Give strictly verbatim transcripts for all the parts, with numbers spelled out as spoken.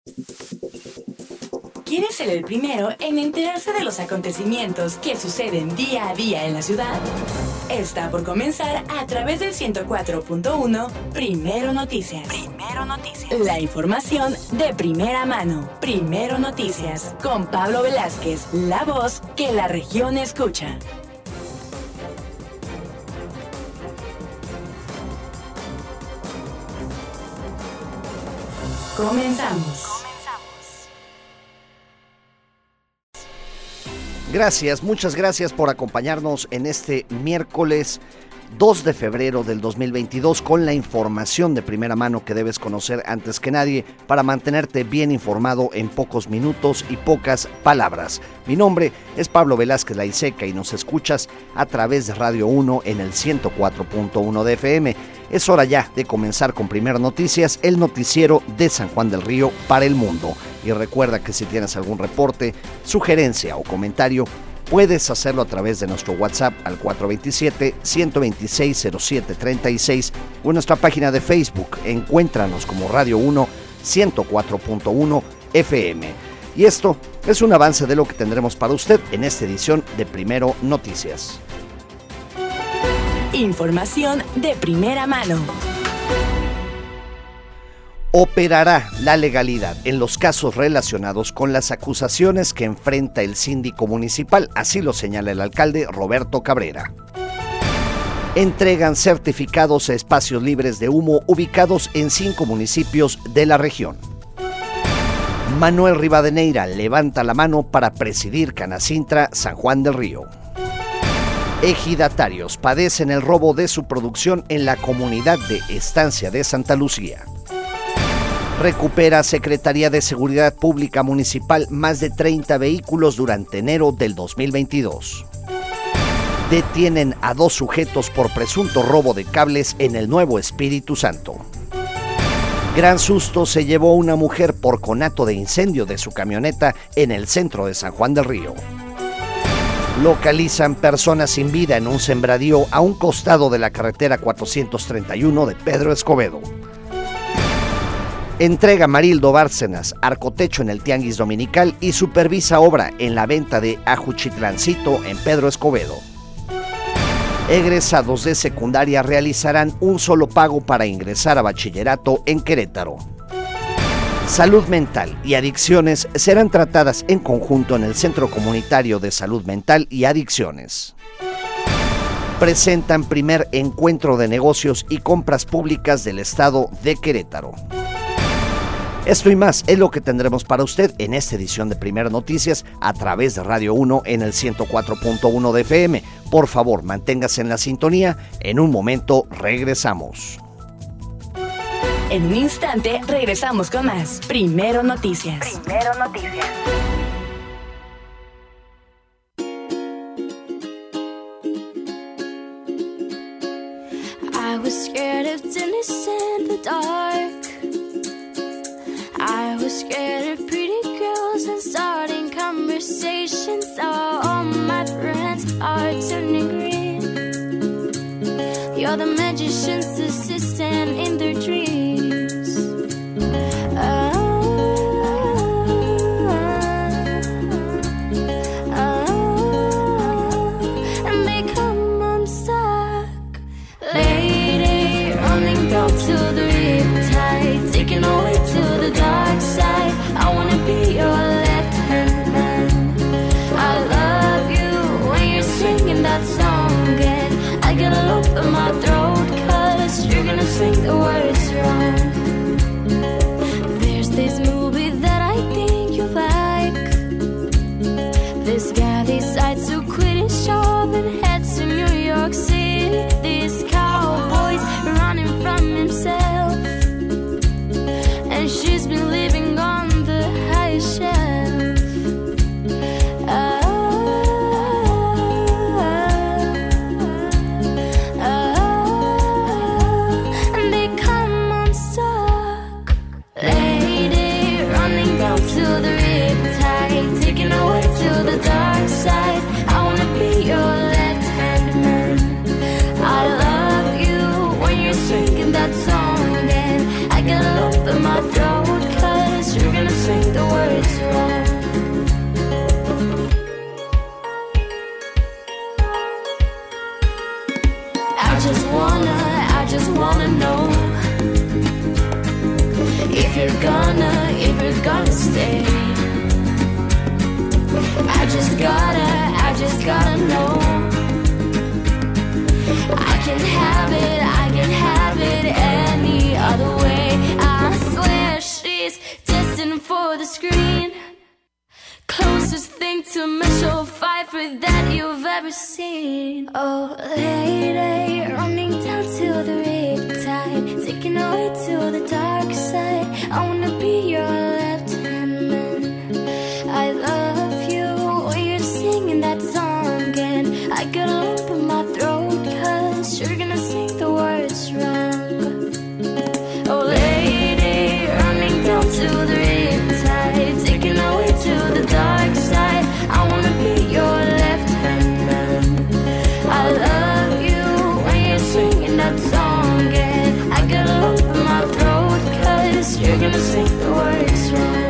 ¿Quieres ser el primero en enterarse de los acontecimientos que suceden día a día en la ciudad? Está por comenzar a través del ciento cuatro punto uno Primero Noticias. Primero Noticias. La información de primera mano. Primero Noticias. Con Pablo Velázquez, la voz que la región escucha. Comenzamos. Gracias, muchas gracias por acompañarnos en este miércoles dos de febrero del dos mil veintidós con la información de primera mano que debes conocer antes que nadie para mantenerte bien informado en pocos minutos y pocas palabras. Mi nombre es Pablo Velázquez Laiseca y nos escuchas a través de Radio uno en el ciento cuatro punto uno de F M. Es hora ya de comenzar con Primero Noticias, el noticiero de San Juan del Río para el mundo. Y recuerda que si tienes algún reporte, sugerencia o comentario, puedes hacerlo a través de nuestro WhatsApp al cuatro dos siete, uno dos seis, cero siete tres seis o en nuestra página de Facebook. Encuéntranos como Radio uno ciento cuatro punto uno F M. Y esto es un avance de lo que tendremos para usted en esta edición de Primero Noticias. Información de primera mano. Operará la legalidad en los casos relacionados con las acusaciones que enfrenta el síndico municipal, así lo señala el alcalde Roberto Cabrera. Entregan certificados a espacios libres de humo ubicados en cinco municipios de la región. Manuel Rivadeneira levanta la mano para presidir Canacintra San Juan del Río. Ejidatarios padecen el robo de su producción en la comunidad de Estancia de Santa Lucía. Recupera Secretaría de Seguridad Pública Municipal más de treinta vehículos durante enero del dos mil veintidós. Detienen a dos sujetos por presunto robo de cables en el Nuevo Espíritu Santo. Gran susto se llevó una mujer por conato de incendio de su camioneta en el centro de San Juan del Río. Localizan personas sin vida en un sembradío a un costado de la carretera cuatrocientos treinta y uno de Pedro Escobedo. Entrega Marildo Bárcenas arcotecho en el Tianguis Dominical y supervisa obra en la venta de Ajuchitlancito en Pedro Escobedo. Egresados de secundaria realizarán un solo pago para ingresar a bachillerato en Querétaro. Salud mental y adicciones serán tratadas en conjunto en el Centro Comunitario de Salud Mental y Adicciones. Presentan primer encuentro de negocios y compras públicas del estado de Querétaro. Esto y más es lo que tendremos para usted en esta edición de Primero Noticias a través de Radio uno en el ciento cuatro punto uno de F M. Por favor, manténgase en la sintonía. En un momento regresamos. En un instante regresamos con más Primero Noticias. Primero Noticias. I was scared of Dennis in the dark. I was scared of pretty girls and starting conversations. Oh, all my friends are turning green. You're the magician's assistant in their dreams. Oh, oh, and they come unstuck. Lady, running down to the riptide, taking away to the dark side. I wanna be your left hand man. I love you when you're singing that song, and I get a lump in my throat, cause you're gonna sing the words wrong. There's this movie that I think you like. This guy decides to quit his job and head to New York City. This cowboy's running from himself, and she's been living on the high shelf. Oh, oh, and they come unstuck. Lady, running down to the riptide, taking away to the dark side. I wanna be your left-hand man. I love you when you're singing that song, and I get a lump in my throat, cause you're gonna you're gonna stay. I just gotta, I just gotta know. I can have it, I can have it any other way. I swear she's destined for the screen. Closest thing to Michelle Pfeiffer that you've ever seen. Oh, lady, running down to the riptide, taking away to the dark side. I wanna be your left hand man. I love you when you're singing that song, and I get a lump in my throat, cause you're gonna sing the words wrong. Oh, lady, running down to the riptide, taking away to the dark side. I wanna be your left hand man. I love you when you're singing that song, and I get a lump in my throat, cause you're gonna sing the words wrong.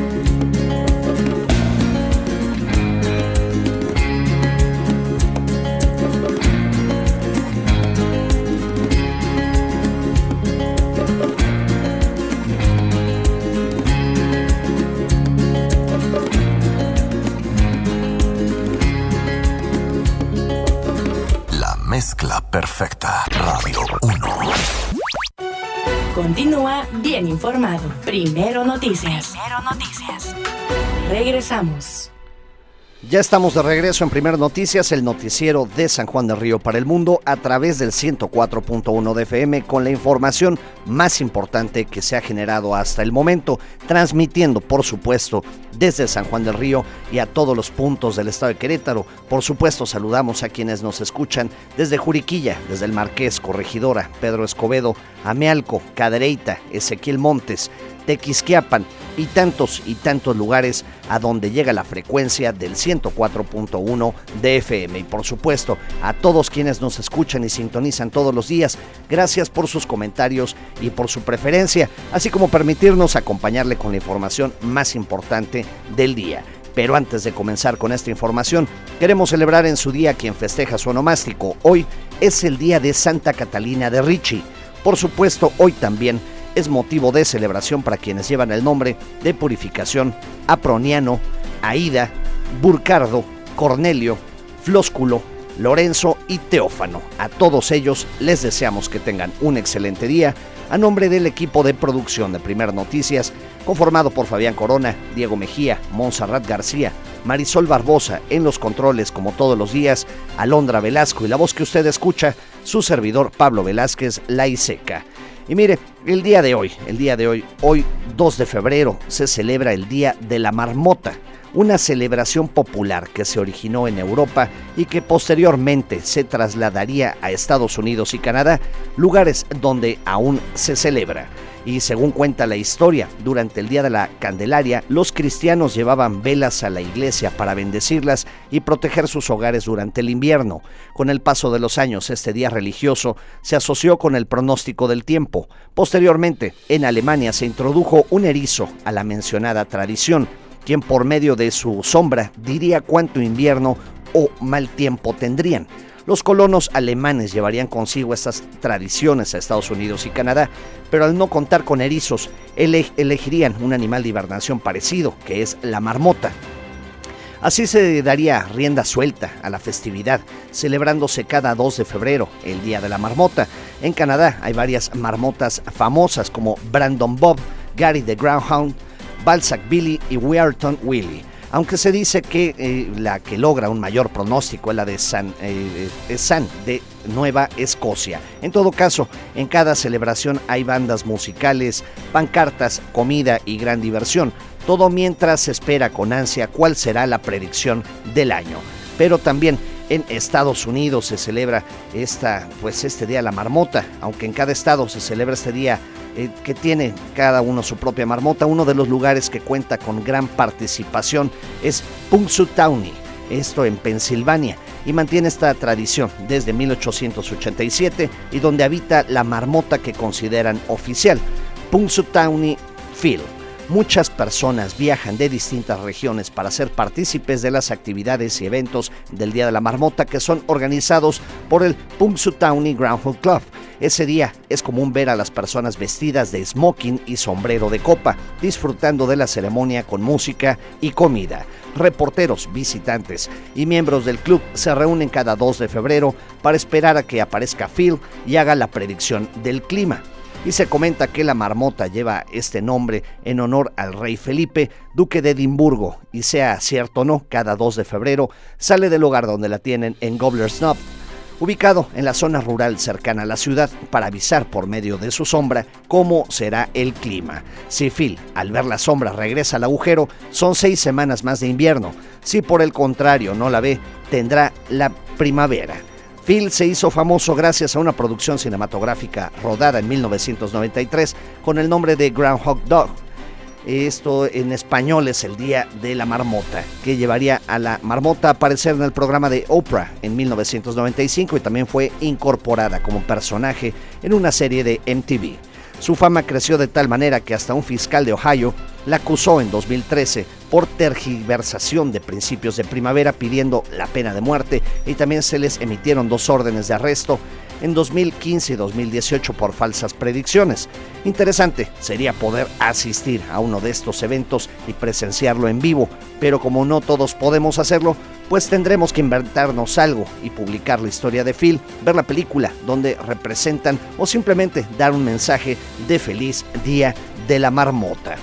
Mezcla perfecta. Radio uno. Continúa bien informado. Primero Noticias. Primero Noticias. Regresamos. Ya estamos de regreso en Primero Noticias, el noticiero de San Juan del Río para el mundo, a través del ciento cuatro punto uno de F M, con la información más importante que se ha generado hasta el momento, transmitiendo, por supuesto, desde San Juan del Río y a todos los puntos del estado de Querétaro. Por supuesto, saludamos a quienes nos escuchan desde Juriquilla, desde el Marqués, Corregidora, Pedro Escobedo, Amealco, Cadereyta, Ezequiel Montes, Tequisquiapan y tantos y tantos lugares a donde llega la frecuencia del ciento cuatro punto uno de F M. Y por supuesto, a todos quienes nos escuchan y sintonizan todos los días, gracias por sus comentarios y por su preferencia, así como permitirnos acompañarle con la información más importante del día. Pero antes de comenzar con esta información, queremos celebrar en su día a quien festeja su onomástico. Hoy es el día de Santa Catalina de Ricci. Por supuesto, hoy también es motivo de celebración para quienes llevan el nombre de Purificación, Aproniano, Aida, Burcardo, Cornelio, Flósculo, Lorenzo y Teófano. A todos ellos les deseamos que tengan un excelente día. A nombre del equipo de producción de Primer Noticias, conformado por Fabián Corona, Diego Mejía, Montserrat García, Marisol Barbosa en los controles como todos los días, Alondra Velasco y la voz que usted escucha, su servidor Pablo Velázquez, la Iseca. Y mire, el día de hoy, el día de hoy, hoy dos de febrero, se celebra el Día de la Marmota, una celebración popular que se originó en Europa y que posteriormente se trasladaría a Estados Unidos y Canadá, lugares donde aún se celebra. Y según cuenta la historia, durante el Día de la Candelaria, los cristianos llevaban velas a la iglesia para bendecirlas y proteger sus hogares durante el invierno. Con el paso de los años, este día religioso se asoció con el pronóstico del tiempo. Posteriormente, en Alemania se introdujo un erizo a la mencionada tradición, quien por medio de su sombra diría cuánto invierno o mal tiempo tendrían. Los colonos alemanes llevarían consigo estas tradiciones a Estados Unidos y Canadá, pero al no contar con erizos, ele- elegirían un animal de hibernación parecido, que es la marmota. Así se daría rienda suelta a la festividad, celebrándose cada dos de febrero, el Día de la Marmota. En Canadá hay varias marmotas famosas como Brandon Bob, Gary the Greyhound, Balzac Billy y Weirton Willie. Aunque se dice que eh, la que logra un mayor pronóstico es la de San, eh, eh, San de Nueva Escocia. En todo caso, en cada celebración hay bandas musicales, pancartas, comida y gran diversión. Todo mientras se espera con ansia cuál será la predicción del año. Pero también en Estados Unidos se celebra esta, pues este Día de la Marmota, aunque en cada estado se celebra este día eh, que tiene cada uno su propia marmota. Uno de los lugares que cuenta con gran participación es Punxsutawney, esto en Pensilvania, y mantiene esta tradición desde mil ochocientos ochenta y siete y donde habita la marmota que consideran oficial, Punxsutawney Phil. Muchas personas viajan de distintas regiones para ser partícipes de las actividades y eventos del Día de la Marmota que son organizados por el Punxsutawney Groundhog Club. Ese día es común ver a las personas vestidas de smoking y sombrero de copa, disfrutando de la ceremonia con música y comida. Reporteros, visitantes y miembros del club se reúnen cada dos de febrero para esperar a que aparezca Phil y haga la predicción del clima. Y se comenta que la marmota lleva este nombre en honor al rey Felipe, duque de Edimburgo, y sea cierto o no, cada dos de febrero sale del lugar donde la tienen en Gobbler's Knob, ubicado en la zona rural cercana a la ciudad, para avisar por medio de su sombra cómo será el clima. Si Phil, al ver la sombra, regresa al agujero, son seis semanas más de invierno. Si por el contrario no la ve, tendrá la primavera. Phil se hizo famoso gracias a una producción cinematográfica rodada en mil novecientos noventa y tres con el nombre de Groundhog Dog. Esto en español es el Día de la Marmota, que llevaría a la marmota a aparecer en el programa de Oprah en mil novecientos noventa y cinco y también fue incorporada como personaje en una serie de M T V. Su fama creció de tal manera que hasta un fiscal de Ohio la acusó en dos mil trece por tergiversación de principios de primavera, pidiendo la pena de muerte, y también se les emitieron dos órdenes de arresto en dos mil quince y dos mil dieciocho por falsas predicciones. Interesante sería poder asistir a uno de estos eventos y presenciarlo en vivo, pero como no todos podemos hacerlo, pues tendremos que inventarnos algo y publicar la historia de Phil, ver la película donde representan o simplemente dar un mensaje de feliz Día de la Marmota.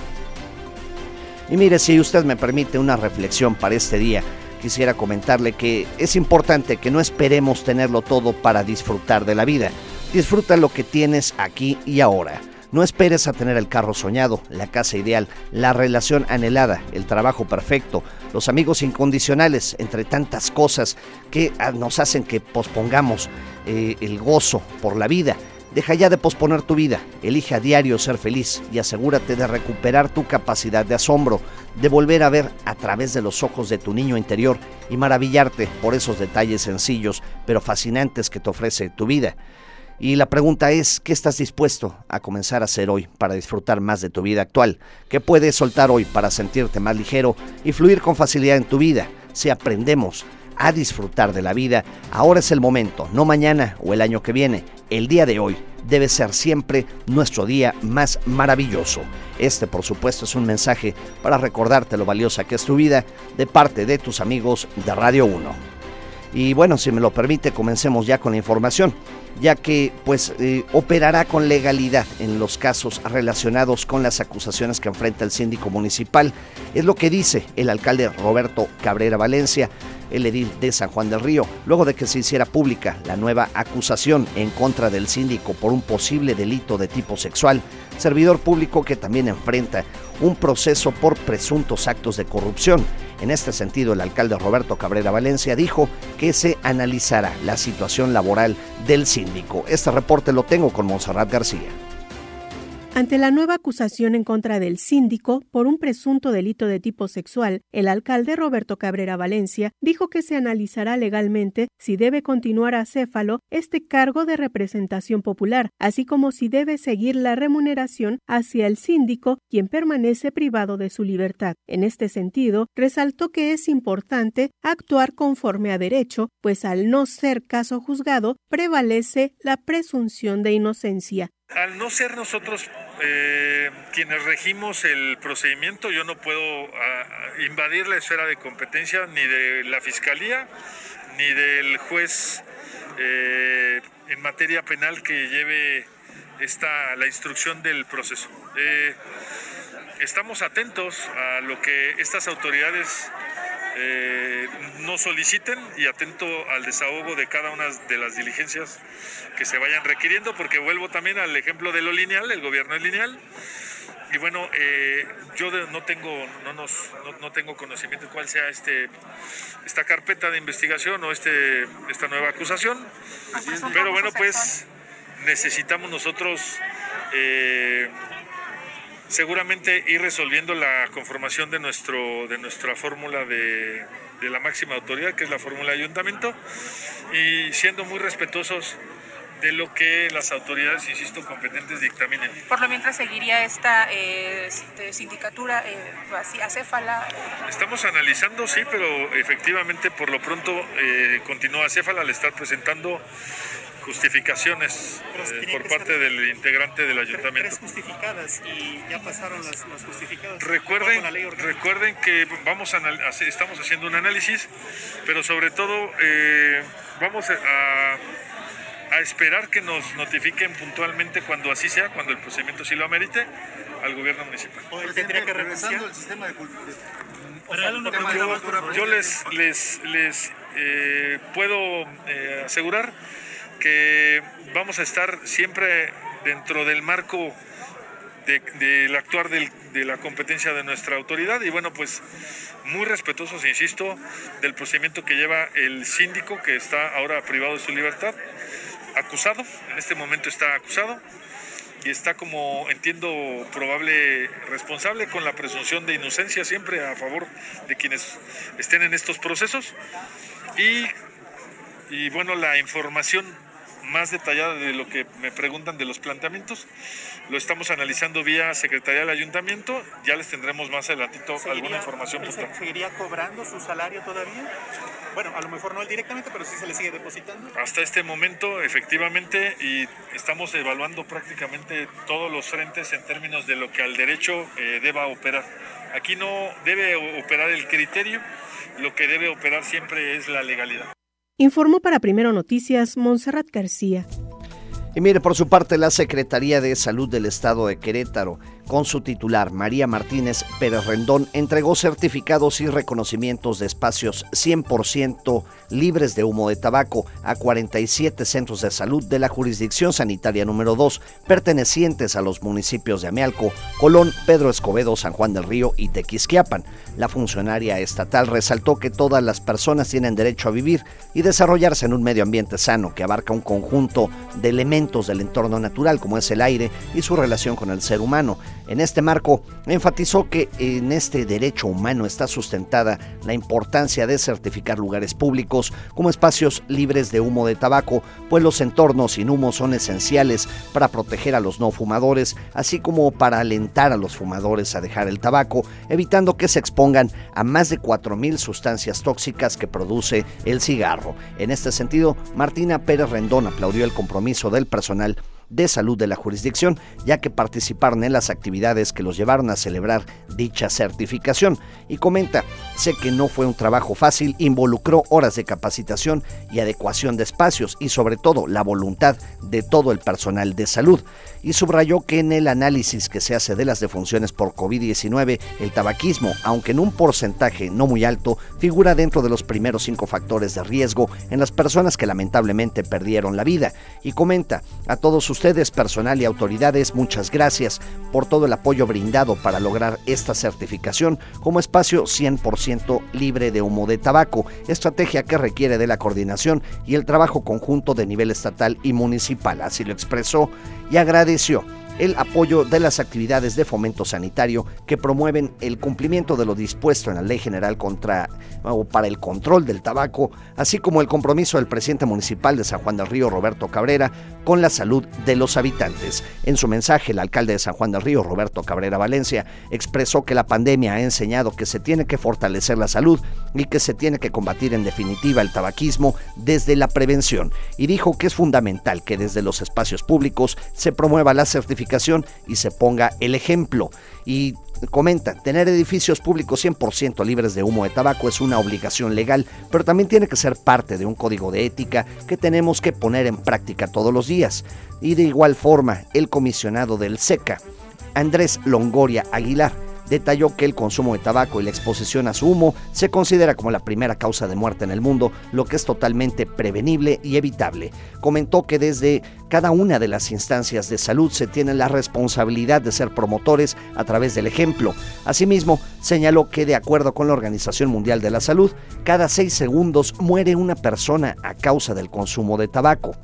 Y mire, si usted me permite una reflexión para este día, quisiera comentarle que es importante que no esperemos tenerlo todo para disfrutar de la vida. Disfruta lo que tienes aquí y ahora. No esperes a tener el carro soñado, la casa ideal, la relación anhelada, el trabajo perfecto, los amigos incondicionales, entre tantas cosas que nos hacen que pospongamos eh, el gozo por la vida. Deja ya de posponer tu vida, elige a diario ser feliz y asegúrate de recuperar tu capacidad de asombro, de volver a ver a través de los ojos de tu niño interior y maravillarte por esos detalles sencillos pero fascinantes que te ofrece tu vida. Y la pregunta es, ¿qué estás dispuesto a comenzar a hacer hoy para disfrutar más de tu vida actual? ¿Qué puedes soltar hoy para sentirte más ligero y fluir con facilidad en tu vida? Si aprendemos a disfrutar de la vida, ahora es el momento, no mañana o el año que viene. El día de hoy debe ser siempre nuestro día más maravilloso. Este, por supuesto, es un mensaje para recordarte lo valiosa que es tu vida, de parte de tus amigos de Radio uno. Y bueno, si me lo permite, comencemos ya con la información, ya que pues eh, operará con legalidad en los casos relacionados con las acusaciones que enfrenta el síndico municipal. Es lo que dice el alcalde Roberto Cabrera Valencia, el edil de San Juan del Río, luego de que se hiciera pública la nueva acusación en contra del síndico por un posible delito de tipo sexual, servidor público que también enfrenta un proceso por presuntos actos de corrupción. En este sentido, el alcalde Roberto Cabrera Valencia dijo que se analizará la situación laboral del síndico. Este reporte lo tengo con Montserrat García. Ante la nueva acusación en contra del síndico por un presunto delito de tipo sexual, el alcalde Roberto Cabrera Valencia dijo que se analizará legalmente si debe continuar acéfalo este cargo de representación popular, así como si debe seguir la remuneración hacia el síndico, quien permanece privado de su libertad. En este sentido, resaltó que es importante actuar conforme a derecho, pues al no ser caso juzgado, prevalece la presunción de inocencia. Al no ser nosotros eh, quienes regimos el procedimiento, yo no puedo a, invadir la esfera de competencia ni de la Fiscalía ni del juez eh, en materia penal que lleve esta, la instrucción del proceso. Eh, estamos atentos a lo que estas autoridades Eh, nos soliciten y atento al desahogo de cada una de las diligencias que se vayan requiriendo, porque vuelvo también al ejemplo de lo lineal, el gobierno es lineal y bueno, eh, yo de, no tengo no nos no, no tengo conocimiento de cuál sea este esta carpeta de investigación o este esta nueva acusación, pero bueno, pues necesitamos nosotros eh, seguramente ir resolviendo la conformación de nuestro de nuestra fórmula de, de la máxima autoridad, que es la fórmula de ayuntamiento, y siendo muy respetuosos de lo que las autoridades, insisto, competentes dictaminen. Por lo mientras seguiría esta eh, sindicatura eh, así, acéfala. Estamos analizando, sí, pero efectivamente por lo pronto eh, continúa acéfala al estar presentando justificaciones eh, por parte del integrante del ayuntamiento. Tres justificadas y ya pasaron las, las justificadas. Recuerden, recuerden que vamos a, estamos haciendo un análisis, pero sobre todo eh, vamos a, a esperar que nos notifiquen puntualmente cuando así sea, cuando el procedimiento sí lo amerite, al gobierno municipal. ¿Tendría que regresando el sistema de cultura? Yo, yo les, les, les eh, puedo eh, asegurar que vamos a estar siempre dentro del marco del de, de actuar del, de la competencia de nuestra autoridad y bueno, pues muy respetuosos, insisto, del procedimiento que lleva el síndico que está ahora privado de su libertad, acusado, en este momento está acusado y está, como entiendo, probable responsable, con la presunción de inocencia siempre a favor de quienes estén en estos procesos y, y bueno, la información más detallada de lo que me preguntan de los planteamientos lo estamos analizando vía Secretaría del Ayuntamiento. Ya les tendremos más adelantito alguna información puntual. ¿Seguiría cobrando su salario todavía? Bueno, a lo mejor no él directamente, pero sí se le sigue depositando. Hasta este momento, efectivamente, y estamos evaluando prácticamente todos los frentes en términos de lo que al derecho eh, deba operar. Aquí no debe operar el criterio, lo que debe operar siempre es la legalidad. Informó para Primero Noticias Montserrat García. Y mire, por su parte, la Secretaría de Salud del Estado de Querétaro, con su titular María Martínez Pérez Rendón, entregó certificados y reconocimientos de espacios cien por ciento libres de humo de tabaco a cuarenta y siete centros de salud de la jurisdicción sanitaria número dos, pertenecientes a los municipios de Amealco, Colón, Pedro Escobedo, San Juan del Río y Tequisquiapan. La funcionaria estatal resaltó que todas las personas tienen derecho a vivir y desarrollarse en un medio ambiente sano que abarca un conjunto de elementos del entorno natural como es el aire y su relación con el ser humano. En este marco, enfatizó que en este derecho humano está sustentada la importancia de certificar lugares públicos como espacios libres de humo de tabaco, pues los entornos sin humo son esenciales para proteger a los no fumadores, así como para alentar a los fumadores a dejar el tabaco, evitando que se expongan a más de cuatro mil sustancias tóxicas que produce el cigarro. En este sentido, Martina Pérez Rendón aplaudió el compromiso del personal de salud de la jurisdicción, ya que participaron en las actividades que los llevaron a celebrar dicha certificación, y comenta: sé que no fue un trabajo fácil, involucró horas de capacitación y adecuación de espacios y sobre todo la voluntad de todo el personal de salud, y subrayó que en el análisis que se hace de las defunciones por COVID diecinueve, el tabaquismo, aunque en un porcentaje no muy alto, figura dentro de los primeros cinco factores de riesgo en las personas que lamentablemente perdieron la vida, y comenta: a todos ustedes, personal y autoridades, muchas gracias por todo el apoyo brindado para lograr esta certificación como espacio cien por ciento libre de humo de tabaco, estrategia que requiere de la coordinación y el trabajo conjunto de nivel estatal y municipal. Así lo expresó y agradeció el apoyo de las actividades de fomento sanitario que promueven el cumplimiento de lo dispuesto en la Ley General contra o para el control del tabaco, así como el compromiso del presidente municipal de San Juan del Río, Roberto Cabrera, con la salud de los habitantes. En su mensaje, el alcalde de San Juan del Río, Roberto Cabrera Valencia, expresó que la pandemia ha enseñado que se tiene que fortalecer la salud y que se tiene que combatir en definitiva el tabaquismo desde la prevención, y dijo que es fundamental que desde los espacios públicos se promueva la certificación y se ponga el ejemplo. Y comenta: tener edificios públicos cien por ciento libres de humo de tabaco es una obligación legal, pero también tiene que ser parte de un código de ética que tenemos que poner en práctica todos los días. Y de igual forma, el comisionado del SECA, Andrés Longoria Aguilar, detalló que el consumo de tabaco y la exposición a su humo se considera como la primera causa de muerte en el mundo, lo que es totalmente prevenible y evitable. Comentó que desde cada una de las instancias de salud se tiene la responsabilidad de ser promotores a través del ejemplo. Asimismo, señaló que de acuerdo con la Organización Mundial de la Salud, cada seis segundos muere una persona a causa del consumo de tabaco.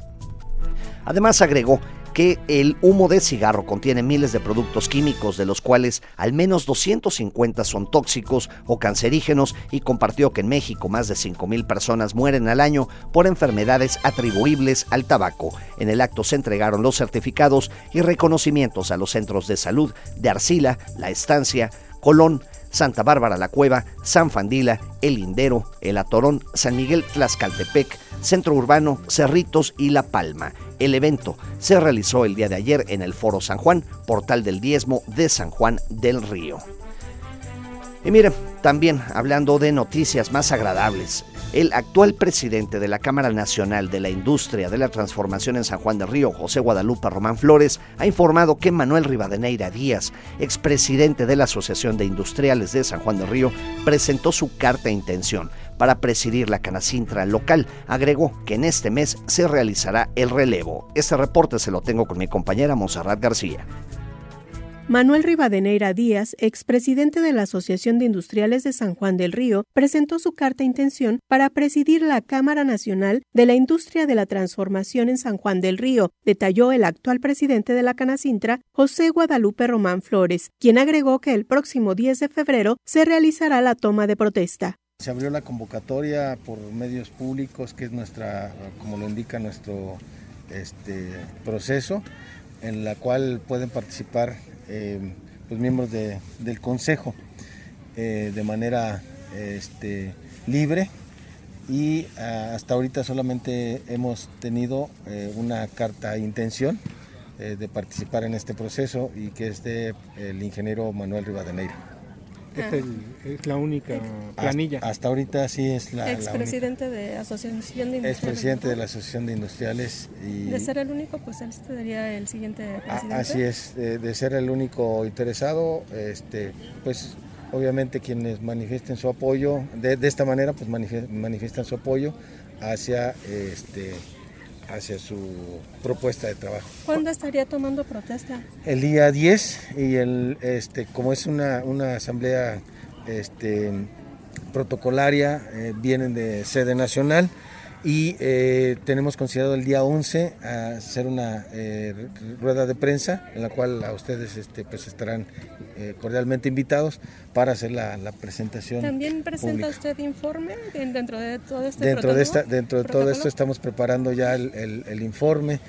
Además, agregó que el humo de cigarro contiene miles de productos químicos, de los cuales al menos doscientos cincuenta son tóxicos o cancerígenos, y compartió que en México más de cinco mil personas mueren al año por enfermedades atribuibles al tabaco. En el acto se entregaron los certificados y reconocimientos a los centros de salud de Arcila, La Estancia, Colón, Santa Bárbara la Cueva, San Fandila, El Lindero, El Atorón, San Miguel Tlaxcaltepec, Centro Urbano, Cerritos y La Palma. El evento se realizó el día de ayer en el Foro San Juan, Portal del Diezmo de San Juan del Río. Y miren, también hablando de noticias más agradables, el actual presidente de la Cámara Nacional de la Industria de la Transformación en San Juan del Río, José Guadalupe Román Flores, ha informado que Manuel Rivadeneira Díaz, expresidente de la Asociación de Industriales de San Juan del Río, presentó su carta de intención para presidir la Canacintra local. Agregó que en este mes se realizará el relevo. Este reporte se lo tengo con mi compañera Montserrat García. Manuel Rivadeneira Díaz, expresidente de la Asociación de Industriales de San Juan del Río, presentó su carta de intención para presidir la Cámara Nacional de la Industria de la Transformación en San Juan del Río, detalló el actual presidente de la Canacintra, José Guadalupe Román Flores, quien agregó que el próximo diez de febrero se realizará la toma de protesta. Se abrió la convocatoria por medios públicos, que es nuestra, como lo indica nuestro este, proceso, en la cual pueden participar eh, pues miembros de, del Consejo eh, de manera este, libre, y uh, hasta ahorita solamente hemos tenido eh, una carta de intención eh, de participar en este proceso, y que es de el ingeniero Manuel Rivadeneira. Esta es, es la única planilla. Hasta, hasta ahorita sí es la, expresidente la de Asociación de Industriales. Expresidente de la Asociación de Industriales. Y de ser el único, pues él sería el siguiente presidente. Así es, de, de ser el único interesado, este, pues obviamente quienes manifiesten su apoyo, de, de esta manera pues manifiestan su apoyo hacia este hacia su propuesta de trabajo. ¿Cuándo estaría tomando protesta? El día diez, y el este como es una, una asamblea este protocolaria, eh, vienen de sede nacional, y eh, tenemos considerado el día once a hacer una eh, rueda de prensa, en la cual a ustedes este, pues estarán eh, cordialmente invitados para hacer la, la presentación. ¿También presenta pública. Usted informe dentro de todo este dentro de esta Dentro de ¿protocolo? Todo esto estamos preparando ya el, el, el informe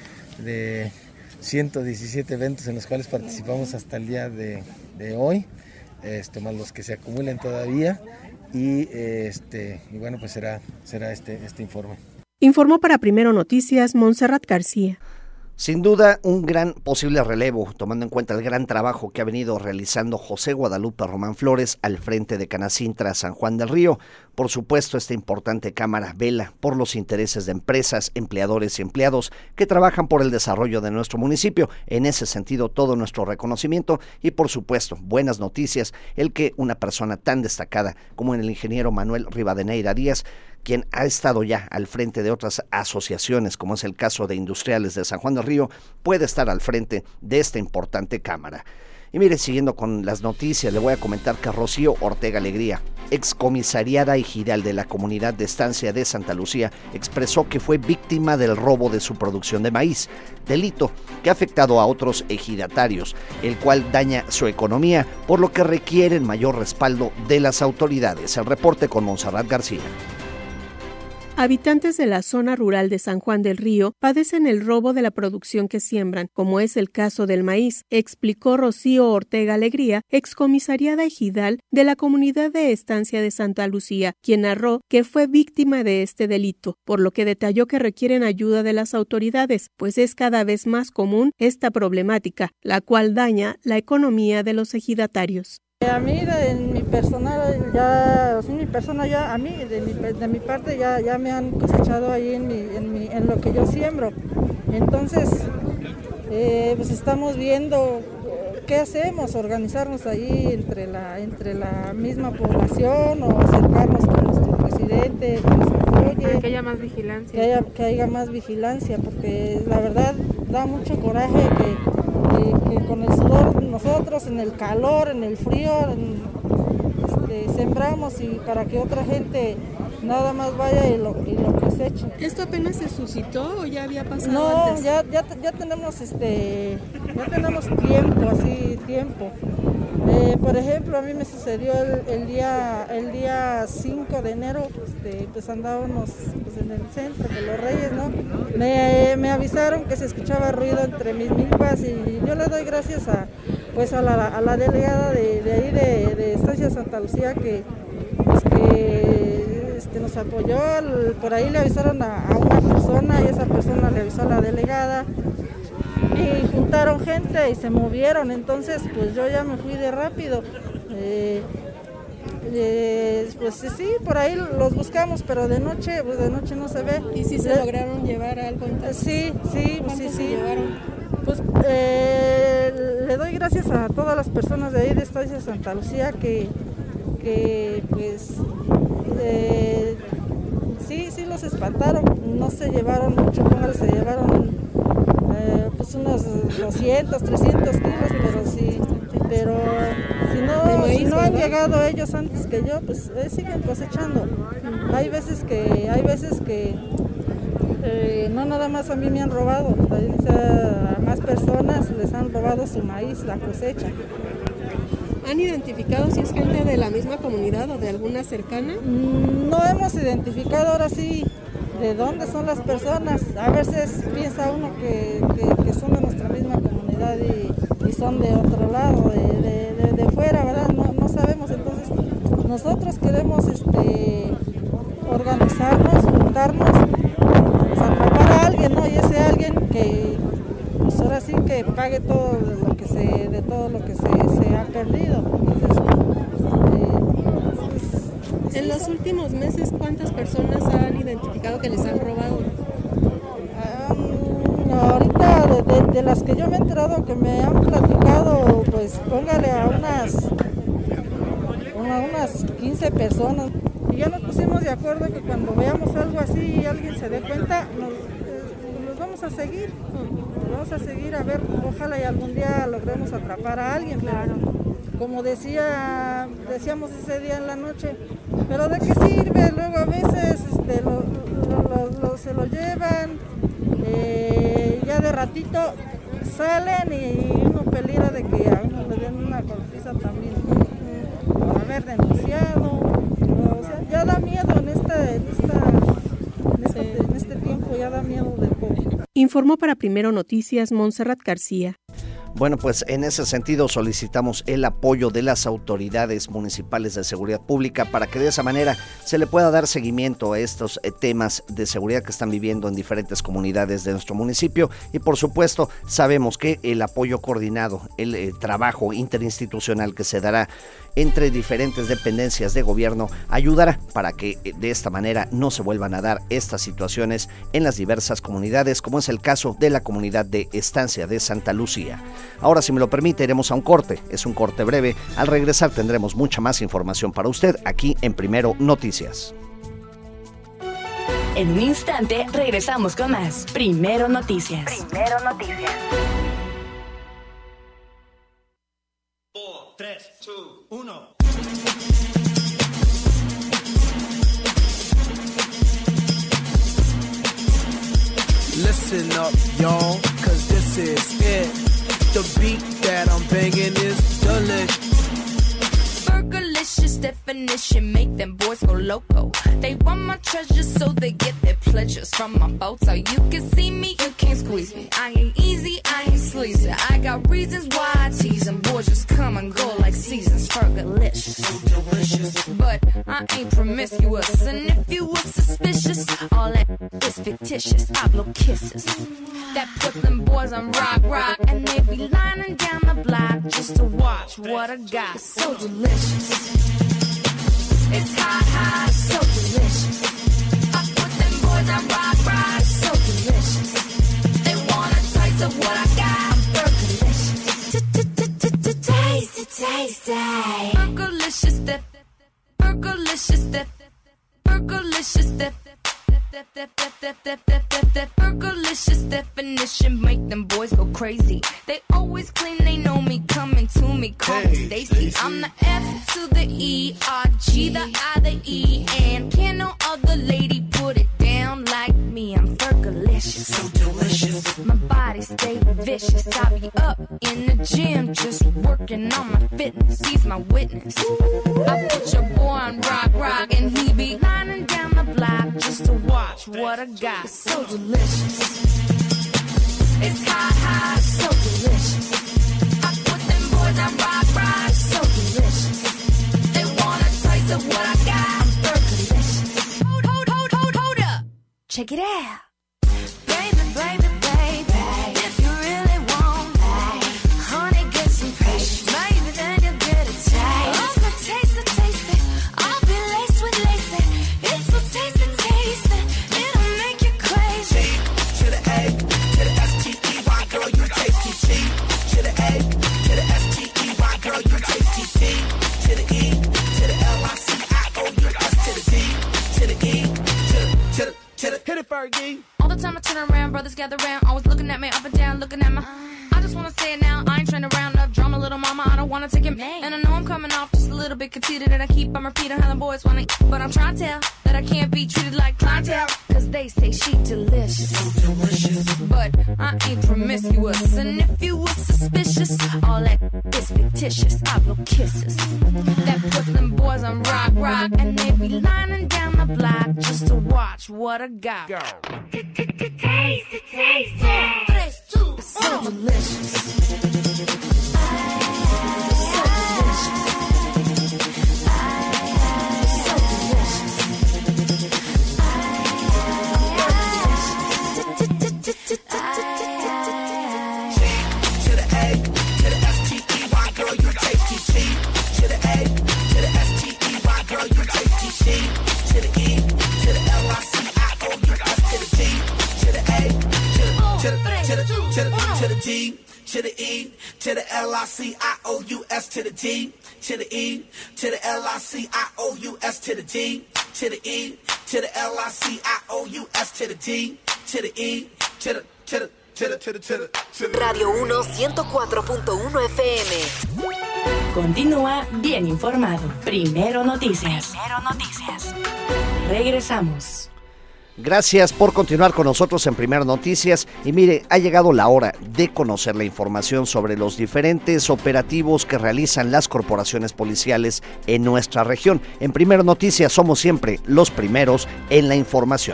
de ciento diecisiete eventos en los cuales participamos hasta el día de, de hoy, este, más los que se acumulen todavía. Y este y bueno, pues será será este este informe. Informó para Primero Noticias Montserrat García. Sin duda, un gran posible relevo, tomando en cuenta el gran trabajo que ha venido realizando José Guadalupe Román Flores al frente de Canacintra San Juan del Río. Por supuesto, esta importante cámara vela por los intereses de empresas, empleadores y empleados que trabajan por el desarrollo de nuestro municipio. En ese sentido, todo nuestro reconocimiento y, por supuesto, buenas noticias, el que una persona tan destacada como el ingeniero Manuel Rivadeneira Díaz, quien ha estado ya al frente de otras asociaciones, como es el caso de Industriales de San Juan del Río, puede estar al frente de esta importante cámara. Y mire, siguiendo con las noticias, le voy a comentar que Rocío Ortega Alegría, excomisariada ejidal de la comunidad de Estancia de Santa Lucía, expresó que fue víctima del robo de su producción de maíz, delito que ha afectado a otros ejidatarios, el cual daña su economía, por lo que requieren mayor respaldo de las autoridades. El reporte con Montserrat García. Habitantes de la zona rural de San Juan del Río padecen el robo de la producción que siembran, como es el caso del maíz, explicó Rocío Ortega Alegría, excomisariada ejidal de la comunidad de Estancia de Santa Lucía, quien narró que fue víctima de este delito, por lo que detalló que requieren ayuda de las autoridades, pues es cada vez más común esta problemática, la cual daña la economía de los ejidatarios. A mí, de mi personal, ya, o sea, mi persona ya, a mí, de mi, de mi parte, ya, ya me han cosechado ahí en, mi, en, mi, en lo que yo siembro. Entonces, eh, pues estamos viendo qué hacemos, organizarnos ahí entre la, entre la misma población, o acercarnos con nuestro presidente, que nos apoye. Que haya más vigilancia. Que haya, que haya más vigilancia, porque la verdad da mucho coraje que... Que, que con el sudor nosotros, en el calor, en el frío, en, este, sembramos, y para que otra gente nada más vaya y lo, y lo coseche. ¿Esto apenas se suscitó o ya había pasado no, antes? No, ya, ya, ya tenemos este, ya tenemos tiempo, así tiempo. Eh, por ejemplo, a mí me sucedió el, el día el día cinco de enero, este, pues andábamos pues, en el centro de Los Reyes, ¿no? Me, me avisaron que se escuchaba ruido entre mis milpas, y yo le doy gracias a, pues, pues a la, a la delegada de, de ahí de, de Estancia Santa Lucía que, pues que este, nos apoyó, por ahí le avisaron a, a una persona y esa persona le avisó a la delegada y juntaron gente y se movieron, entonces pues yo ya me fui de rápido. Eh, eh, pues sí, por ahí los buscamos, pero de noche, pues de noche no se ve. ¿Y si se de, lograron llevar algo entonces? Sí, sí, sí, sí. Se llevaron? Pues eh, le doy gracias a todas las personas de ahí de Estancia Santa Lucía que, que pues eh, sí, sí los espantaron, no se llevaron mucho, póngale, se llevaron eh, pues unos doscientos, trescientos kilos, pero sí, pero si no, si no han llegado ellos antes que yo, pues eh, siguen cosechando. Hay veces que, hay veces que eh, no nada más a mí me han robado, a más personas les han robado su maíz, la cosecha. ¿Han identificado si es gente de la misma comunidad o de alguna cercana? No hemos identificado ahora sí de dónde son las personas. A veces piensa uno que, que, que son de nuestra misma comunidad y, y son de otro lado, de, de, de, de fuera, ¿verdad? No, no sabemos. Entonces nosotros queremos este, organizarnos, juntarnos, pues, atrapar a alguien, ¿no? Y ese alguien que pues ahora sí que pague todo lo que se, de todo lo que se, se ha perdido. Entonces, eh, pues, en los últimos meses, ¿cuántas personas han identificado que les han robado? Um, ahorita de, de, de las que yo me he enterado que me han platicado, pues póngale a unas, a unas quince personas. Y ya nos pusimos de acuerdo que cuando veamos algo así y alguien se dé cuenta, nos, eh, nos vamos a seguir. Vamos a seguir a ver, ojalá y algún día logremos atrapar a alguien, claro. Como decía, decíamos ese día en la noche, pero ¿de qué sirve? Luego a veces este, lo, lo, lo, lo, se lo llevan, eh, ya de ratito salen y uno peligra de que a uno le den una golpiza también por haber denunciado. O sea, ya da miedo en, esta, en, esta, en, este, en este tiempo, ya da miedo de todo. Informó para Primero Noticias Montserrat García. Bueno, pues en ese sentido solicitamos el apoyo de las autoridades municipales de seguridad pública para que de esa manera se le pueda dar seguimiento a estos eh, temas de seguridad que están viviendo en diferentes comunidades de nuestro municipio y por supuesto sabemos que el apoyo coordinado, el eh, trabajo interinstitucional que se dará entre diferentes dependencias de gobierno ayudará para que eh, de esta manera no se vuelvan a dar estas situaciones en las diversas comunidades, como es el caso de la comunidad de Estancia de Santa Lucía. Ahora, si me lo permite, iremos a un corte. Es un corte breve. Al regresar tendremos mucha más información para usted aquí en Primero Noticias. En un instante regresamos con más Primero Noticias. Primero Noticias. cuatro, tres, dos, uno. Listen up, y'all, cause this is it. The beat that I'm banging is delicious. Burgerlicious definition, make them boys go loco. They want my treasures so they get their pleasures from my boat. So you can see me, you can't squeeze me. I ain't easy, I ain't sleazy. I got reasons why I tease them. Boys just come and go like seasons. Burgerlicious, so delicious. But I ain't promiscuous, and if you were suspicious, all that is fictitious. I blow kisses. That puts them boys on rock, rock, and they be lining down the block just to watch what I got. So delicious. It's hot, hot, so delicious. I put them boys on rock, rock, so delicious. They want a taste of what I got. Burgerlicious. Tasty, tasty. Burgerlicious, that. Burgerlicious, that. Burgerlicious, that. Burgerlicious definition make them boys go crazy. They always claim they know me, coming to me, call me Stacy. I'm the F to the E, R G, the I, the E, and can no other lady put it down like me. I'm Burgerlicious, so delicious. My body stay vicious. I be up in the gym just working on my fitness. He's my witness. I put your boy on rock, rock, and he be lining down the block just to watch what I got. It's so delicious. It's hot, hot, so delicious. I put them boys that rock, rock, so delicious. They want a taste of what I got. I'm Fergalicious. Hold, hold, hold, hold, hold up. Check it out. Baby, baby, baby, if you really want, honey, get some patience. Maybe then you'll get a taste. I'm gonna taste it, taste it. I'll be laced with lace it. It's so tasty, tasty. It'll make you crazy. To the A, to the S T E Y, girl, you tasty. T to the A, to the S T E Y, girl, you tasty. T to the E, to the L I C I O U S to the D, to the E, to the, to the, to the, hit it, Fergie. All the time I turn around, brothers gather round, always looking at me up and down, looking at my. I just wanna say it now, I ain't trying to round up drama, little mama, I don't wanna take it. And I know I'm coming off just a little bit conceited, and I keep on repeating how the boys wanna eat. But I'm trying to tell that I can't be treated like clientele, cause they say she delicious. But I ain't promiscuous, and if you was suspicious, all that is fictitious. I blow kisses that puts them boys on rock, rock, and they be lining down the block just to watch what I got. Taste it, taste it. It's so delicious. To the D, to the E, to the L I C I O U S to the D, to the E, to the L I C I O U S to the D, to the E, to the L I C I O U S to the D, to the E, to the, to the, to the, to the, to the, to the. Radio uno ciento cuatro punto uno F M. Continúa bien informado. Primero Noticias. Primero Noticias. Regresamos. Gracias por continuar con nosotros en Primero Noticias. Y mire, ha llegado la hora de conocer la información sobre los diferentes operativos que realizan las corporaciones policiales en nuestra región. En Primero Noticias somos siempre los primeros en la información.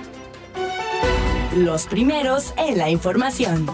Los primeros en la información.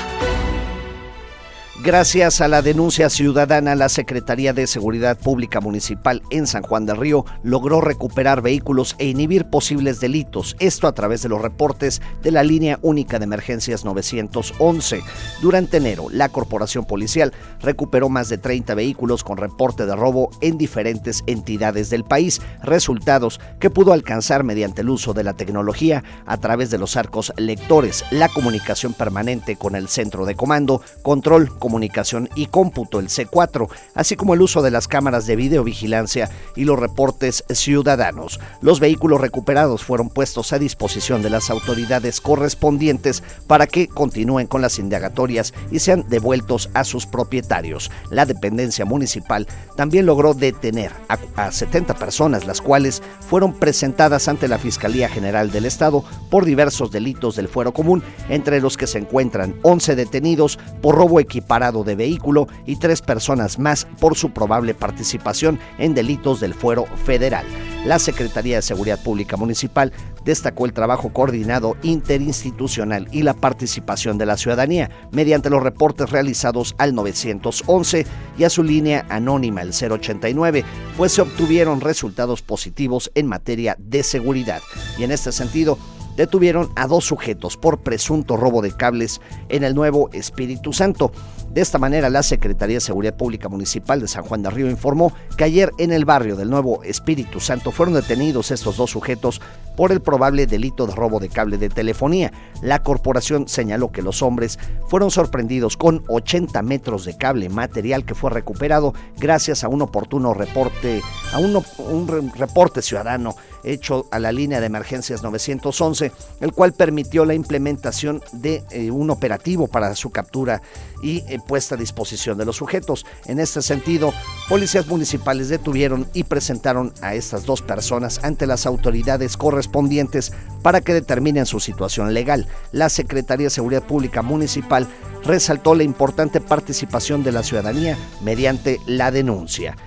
Gracias a la denuncia ciudadana, la Secretaría de Seguridad Pública Municipal en San Juan del Río logró recuperar vehículos e inhibir posibles delitos, esto a través de los reportes de la Línea Única de Emergencias novecientos once. Durante enero, la Corporación Policial recuperó más de treinta vehículos con reporte de robo en diferentes entidades del país, resultados que pudo alcanzar mediante el uso de la tecnología a través de los arcos lectores, la comunicación permanente con el Centro de Comando, Control, Comunicación y Cómputo, el C cuatro, así como el uso de las cámaras de videovigilancia y los reportes ciudadanos. Los vehículos recuperados fueron puestos a disposición de las autoridades correspondientes para que continúen con las indagatorias y sean devueltos a sus propietarios. La dependencia municipal también logró detener a, a setenta personas, las cuales fueron presentadas ante la Fiscalía General del Estado por diversos delitos del fuero común, entre los que se encuentran once detenidos por robo equiparado de vehículo y tres personas más por su probable participación en delitos del fuero federal. La Secretaría de Seguridad Pública Municipal destacó el trabajo coordinado interinstitucional y la participación de la ciudadanía mediante los reportes realizados al novecientos once y a su línea anónima el cero ochenta y nueve, pues se obtuvieron resultados positivos en materia de seguridad. Y en este sentido, detuvieron a dos sujetos por presunto robo de cables en el Nuevo Espíritu Santo. De esta manera, la Secretaría de Seguridad Pública Municipal de San Juan del Río informó que ayer en el barrio del Nuevo Espíritu Santo fueron detenidos estos dos sujetos por el probable delito de robo de cable de telefonía. La corporación señaló que los hombres fueron sorprendidos con ochenta metros de cable, material que fue recuperado gracias a un oportuno reporte, a un, un reporte ciudadano hecho a la línea de emergencias novecientos once, el cual permitió la implementación de eh, un operativo para su captura y eh, puesta a disposición de los sujetos. En este sentido, policías municipales detuvieron y presentaron a estas dos personas ante las autoridades correspondientes para que determinen su situación legal. La Secretaría de Seguridad Pública Municipal resaltó la importante participación de la ciudadanía mediante la denuncia.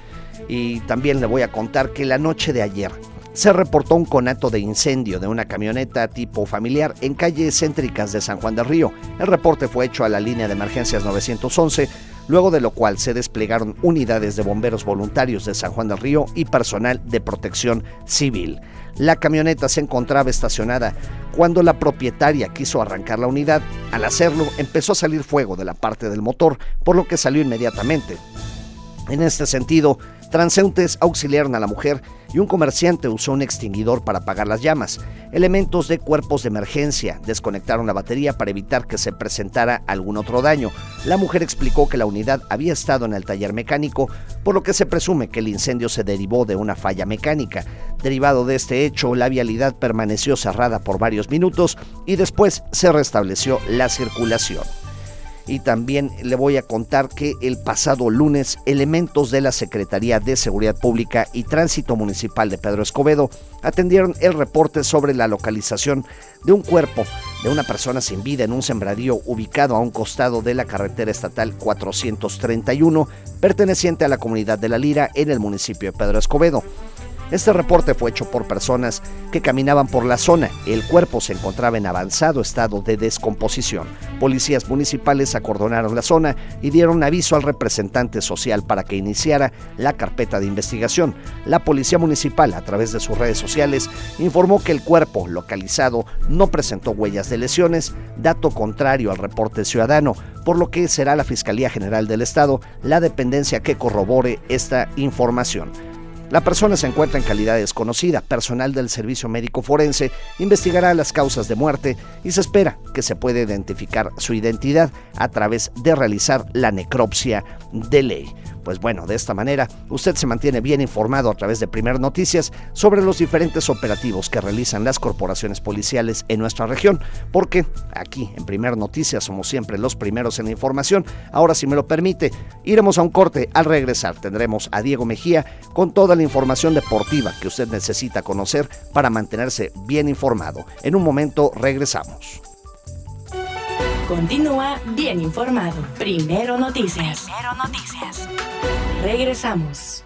Y también le voy a contar que la noche de ayer se reportó un conato de incendio de una camioneta tipo familiar en calles céntricas de San Juan del Río. El reporte fue hecho a la línea de emergencias novecientos once, luego de lo cual se desplegaron unidades de bomberos voluntarios de San Juan del Río y personal de protección civil. La camioneta se encontraba estacionada cuando la propietaria quiso arrancar la unidad. Al hacerlo, empezó a salir fuego de la parte del motor, por lo que salió inmediatamente. En este sentido, transeúntes auxiliaron a la mujer y un comerciante usó un extinguidor para apagar las llamas. Elementos de cuerpos de emergencia desconectaron la batería para evitar que se presentara algún otro daño. La mujer explicó que la unidad había estado en el taller mecánico, por lo que se presume que el incendio se derivó de una falla mecánica. Derivado de este hecho, la vialidad permaneció cerrada por varios minutos y después se restableció la circulación. Y también le voy a contar que el pasado lunes, elementos de la Secretaría de Seguridad Pública y Tránsito Municipal de Pedro Escobedo atendieron el reporte sobre la localización de un cuerpo de una persona sin vida en un sembradío ubicado a un costado de la carretera estatal cuatrocientos treinta y uno, perteneciente a la comunidad de La Lira en el municipio de Pedro Escobedo. Este reporte fue hecho por personas que caminaban por la zona. El cuerpo se encontraba en avanzado estado de descomposición. Policías municipales acordonaron la zona y dieron aviso al representante social para que iniciara la carpeta de investigación. La policía municipal, a través de sus redes sociales, informó que el cuerpo localizado no presentó huellas de lesiones, dato contrario al reporte ciudadano, por lo que será la Fiscalía General del Estado la dependencia que corrobore esta información. La persona se encuentra en calidad desconocida. Personal del Servicio Médico Forense investigará las causas de muerte y se espera que se pueda identificar su identidad a través de realizar la necropsia de ley. Pues bueno, de esta manera usted se mantiene bien informado a través de Primer Noticias sobre los diferentes operativos que realizan las corporaciones policiales en nuestra región, porque aquí en Primer Noticias somos siempre los primeros en la información. Ahora, si me lo permite, iremos a un corte. Al regresar tendremos a Diego Mejía con toda la información deportiva que usted necesita conocer para mantenerse bien informado. En un momento regresamos. Continúa bien informado. Primero Noticias. Primero Noticias. Regresamos.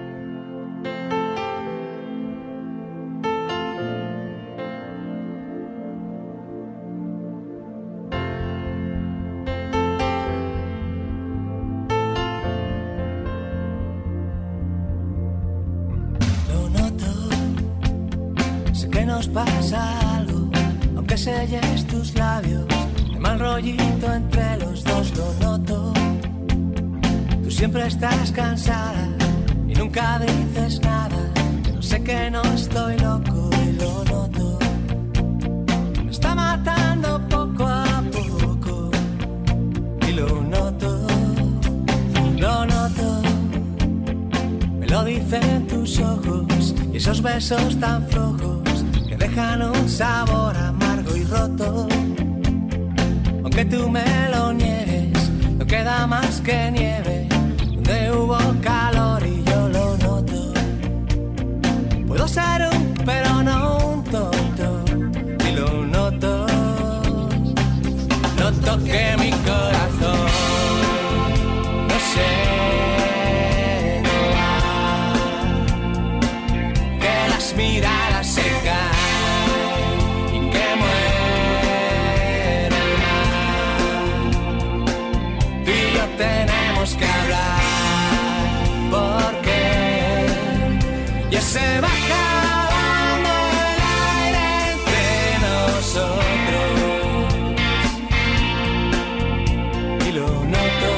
Lo noto, sé que nos pasa algo, aunque selles tus labios. Mal rollito entre los dos, lo noto. Tú siempre estás cansada y nunca dices nada. Pero sé que no estoy loco y lo noto. Me está matando poco a poco y lo noto. Lo noto. Me lo dicen tus ojos y esos besos tan flojos que dejan un sabor amargo y roto. Aunque tú me lo niegues, no queda más que nieve, donde hubo calor y yo lo noto. Puedo ser un pero no un tonto, y lo noto. Noto que mi corazón no sé, no va, que las miradas se caen y que mueren. Tenemos que hablar porque ya se va acabando el aire entre nosotros y lo noto.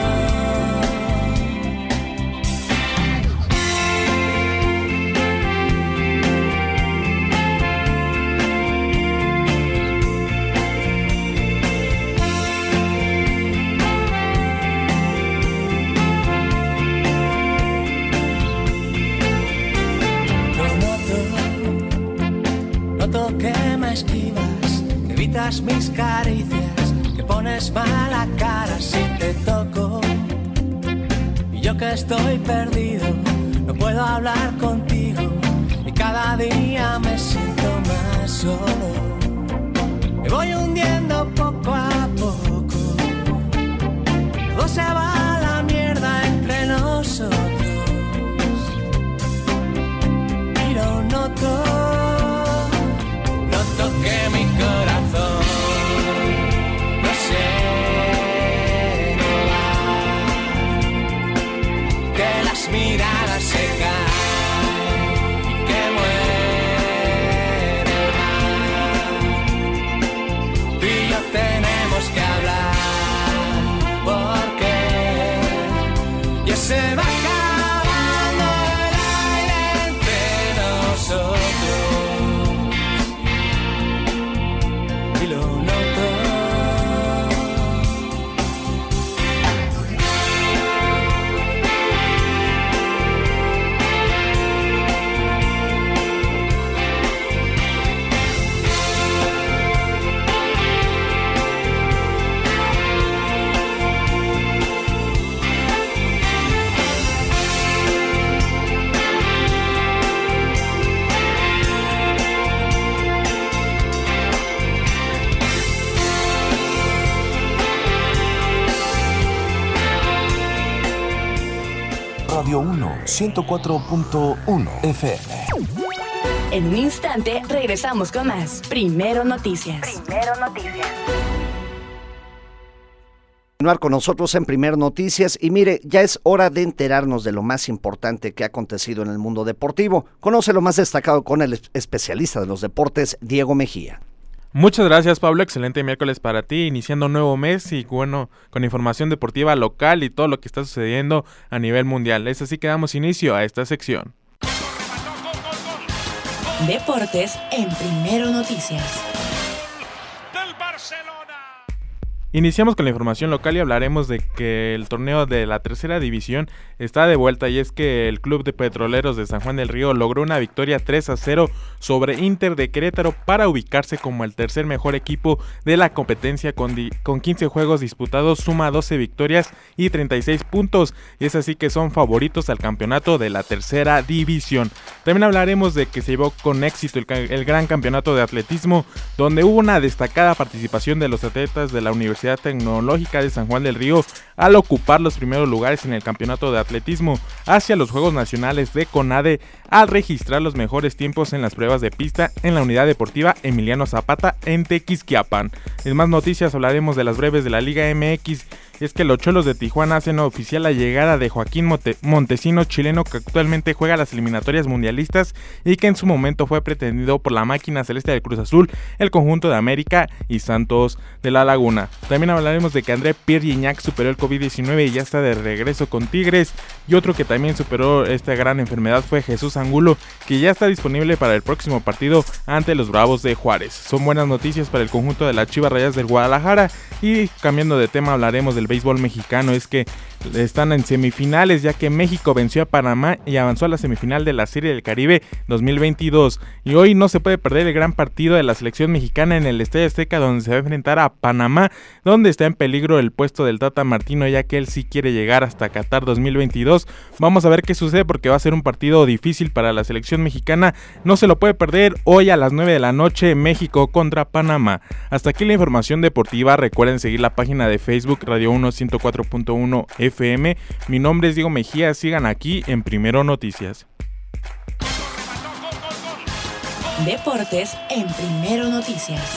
Que me esquivas, que evitas mis caricias, que pones mala cara si te toco. Y yo que estoy perdido, no puedo hablar contigo, y cada día me siento más solo. Me voy hundiendo poco a poco, todo se va a la mierda entre nosotros, y lo noto. Que mi corazón no sé, no va, ciento cuatro punto uno F M. En un instante regresamos con más Primero Noticias. Primero Noticias. Continuar con nosotros en Primero Noticias y mire, ya es hora de enterarnos de lo más importante que ha acontecido en el mundo deportivo. Conoce lo más destacado con el especialista de los deportes, Diego Mejía. Muchas gracias, Pablo, excelente miércoles para ti, iniciando un nuevo mes y bueno, con información deportiva local y todo lo que está sucediendo a nivel mundial. Es así que damos inicio a esta sección. Deportes en Primero Noticias. Iniciamos con la información local y hablaremos de que el torneo de la tercera división está de vuelta, y es que el Club de Petroleros de San Juan del Río logró una victoria tres a cero sobre Inter de Querétaro para ubicarse como el tercer mejor equipo de la competencia. Con, di- con quince juegos disputados suma doce victorias y treinta y seis puntos, y es así que son favoritos al campeonato de la tercera división. También hablaremos de que se llevó con éxito el, el gran campeonato de atletismo, donde hubo una destacada participación de los atletas de la Universidad Tecnológica de San Juan del Río al ocupar los primeros lugares en el campeonato de atletismo hacia los Juegos Nacionales de CONADE al registrar los mejores tiempos en las pruebas de pista en la unidad deportiva Emiliano Zapata en Tequisquiapan. En más noticias hablaremos de las breves de la Liga M X. Es que los Cholos de Tijuana hacen oficial la llegada de Joaquín Monte- Montesino, chileno que actualmente juega las eliminatorias mundialistas y que en su momento fue pretendido por la máquina celeste del Cruz Azul, el conjunto de América y Santos de la Laguna. También hablaremos de que André Pierre Gignac superó el COVID diecinueve y ya está de regreso con Tigres, y otro que también superó esta gran enfermedad fue Jesús Angulo, que ya está disponible para el próximo partido ante los Bravos de Juárez. Son buenas noticias para el conjunto de las Chivas Rayadas del Guadalajara. Y cambiando de tema hablaremos del béisbol mexicano. Es que están en semifinales, ya que México venció a Panamá y avanzó a la semifinal de la Serie del Caribe dos mil veintidós, y hoy no se puede perder el gran partido de la selección mexicana en el Estadio Azteca, donde se va a enfrentar a Panamá, donde está en peligro el puesto del Tata Martino, ya que él sí quiere llegar hasta Qatar dos mil veintidós. Vamos a ver qué sucede, porque va a ser un partido difícil para la selección mexicana. No se lo puede perder hoy a las nueve de la noche, México contra Panamá. Hasta aquí la información deportiva. Recuerden seguir la página de Facebook Radio uno ciento cuatro punto uno F M. Mi nombre es Diego Mejía, sigan aquí en Primero Noticias. Deportes en Primero Noticias.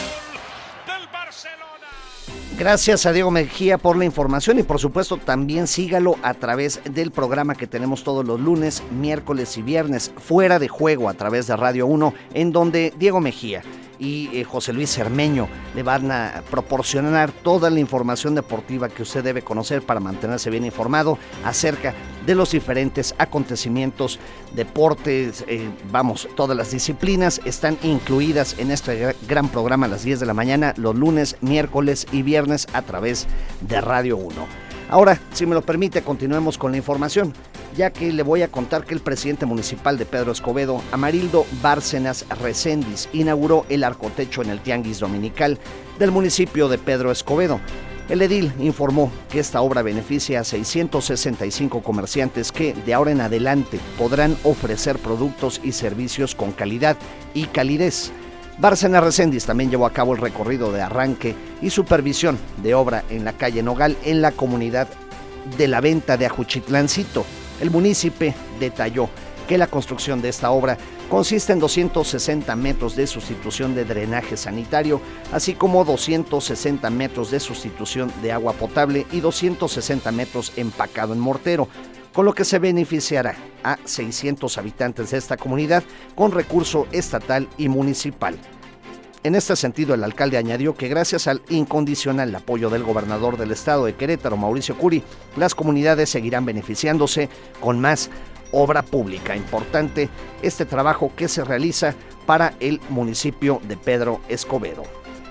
Gracias a Diego Mejía por la información y por supuesto también sígalo a través del programa que tenemos todos los lunes, miércoles y viernes, Fuera de Juego, a través de Radio uno, en donde Diego Mejía y eh, José Luis Cermeño le van a proporcionar toda la información deportiva que usted debe conocer para mantenerse bien informado acerca de los diferentes acontecimientos, deportes, eh, vamos, todas las disciplinas están incluidas en este gran programa a las diez de la mañana, los lunes, miércoles y viernes a través de Radio uno. Ahora, si me lo permite, continuemos con la información, ya que le voy a contar que el presidente municipal de Pedro Escobedo, Amarildo Bárcenas Recendis, inauguró el arcotecho en el Tianguis Dominical del municipio de Pedro Escobedo. El edil informó que esta obra beneficia a seiscientos sesenta y cinco comerciantes que de ahora en adelante podrán ofrecer productos y servicios con calidad y calidez. Bárcenas Recendis también llevó a cabo el recorrido de arranque y supervisión de obra en la calle Nogal en la comunidad de la Venta de Ajuchitlancito. El municipio detalló que la construcción de esta obra consiste en doscientos sesenta metros de sustitución de drenaje sanitario, así como doscientos sesenta metros de sustitución de agua potable y doscientos sesenta metros empacado en mortero, con lo que se beneficiará a seiscientos habitantes de esta comunidad con recurso estatal y municipal. En este sentido, el alcalde añadió que gracias al incondicional apoyo del gobernador del estado de Querétaro, Mauricio Curi, las comunidades seguirán beneficiándose con más obra pública. Importante este trabajo que se realiza para el municipio de Pedro Escobedo.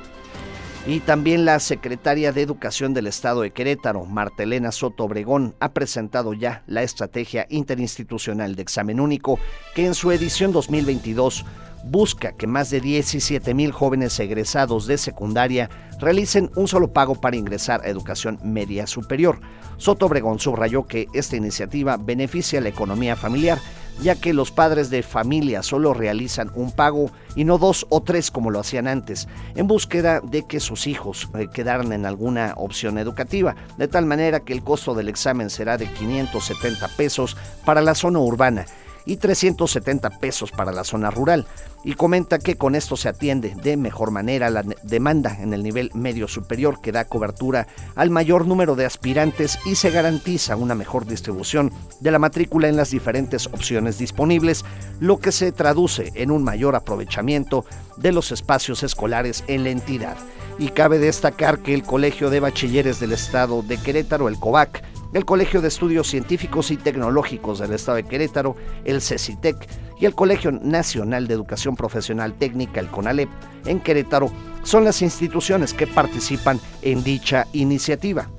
Y también la secretaria de Educación del Estado de Querétaro, Marta Elena Soto Obregón, ha presentado ya la estrategia interinstitucional de examen único que en su edición dos mil veintidós busca que más de diecisiete mil jóvenes egresados de secundaria realicen un solo pago para ingresar a educación media superior. Soto Obregón subrayó que esta iniciativa beneficia a la economía familiar ya que los padres de familia solo realizan un pago y no dos o tres como lo hacían antes, en búsqueda de que sus hijos eh, quedaran en alguna opción educativa, de tal manera que el costo del examen será de quinientos setenta pesos para la zona urbana y trescientos setenta pesos para la zona rural, y comenta que con esto se atiende de mejor manera la demanda en el nivel medio superior, que da cobertura al mayor número de aspirantes y se garantiza una mejor distribución de la matrícula en las diferentes opciones disponibles, lo que se traduce en un mayor aprovechamiento de los espacios escolares en la entidad. Y cabe destacar que el Colegio de Bachilleres del Estado de Querétaro, el COBAC, el Colegio de Estudios Científicos y Tecnológicos del Estado de Querétaro, el CECITEC, y el Colegio Nacional de Educación Profesional Técnica, el CONALEP, en Querétaro, son las instituciones que participan en dicha iniciativa.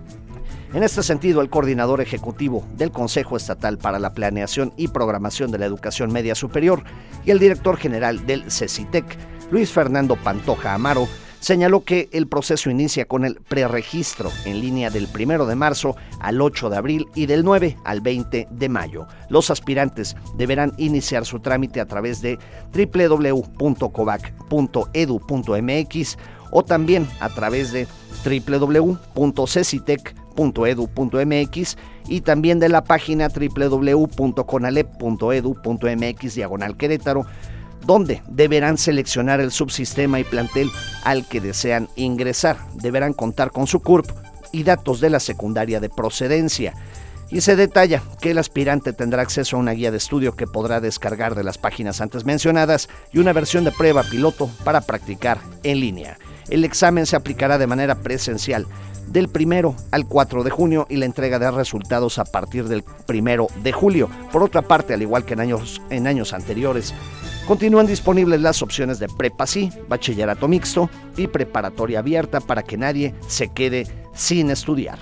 En este sentido, el coordinador ejecutivo del Consejo Estatal para la Planeación y Programación de la Educación Media Superior y el director general del CECITEC, Luis Fernando Pantoja Amaro, señaló que el proceso inicia con el preregistro en línea del primero de marzo al ocho de abril y del nueve al veinte de mayo. Los aspirantes deberán iniciar su trámite a través de doble u doble u doble u punto covac punto edu punto m x o también a través de doble u doble u doble u punto cecitec punto edu punto m x y también de la página doble u doble u doble u punto conalep punto edu punto m x diagonal Querétaro, donde deberán seleccionar el subsistema y plantel al que desean ingresar. Deberán contar con su C U R P y datos de la secundaria de procedencia. Y se detalla que el aspirante tendrá acceso a una guía de estudio que podrá descargar de las páginas antes mencionadas y una versión de prueba piloto para practicar en línea. El examen se aplicará de manera presencial del primero al cuatro de junio y la entrega de resultados a partir del primero de julio. Por otra parte, al igual que en años, en años anteriores, continúan disponibles las opciones de Prepa Sí, Bachillerato Mixto y Preparatoria Abierta para que nadie se quede sin estudiar.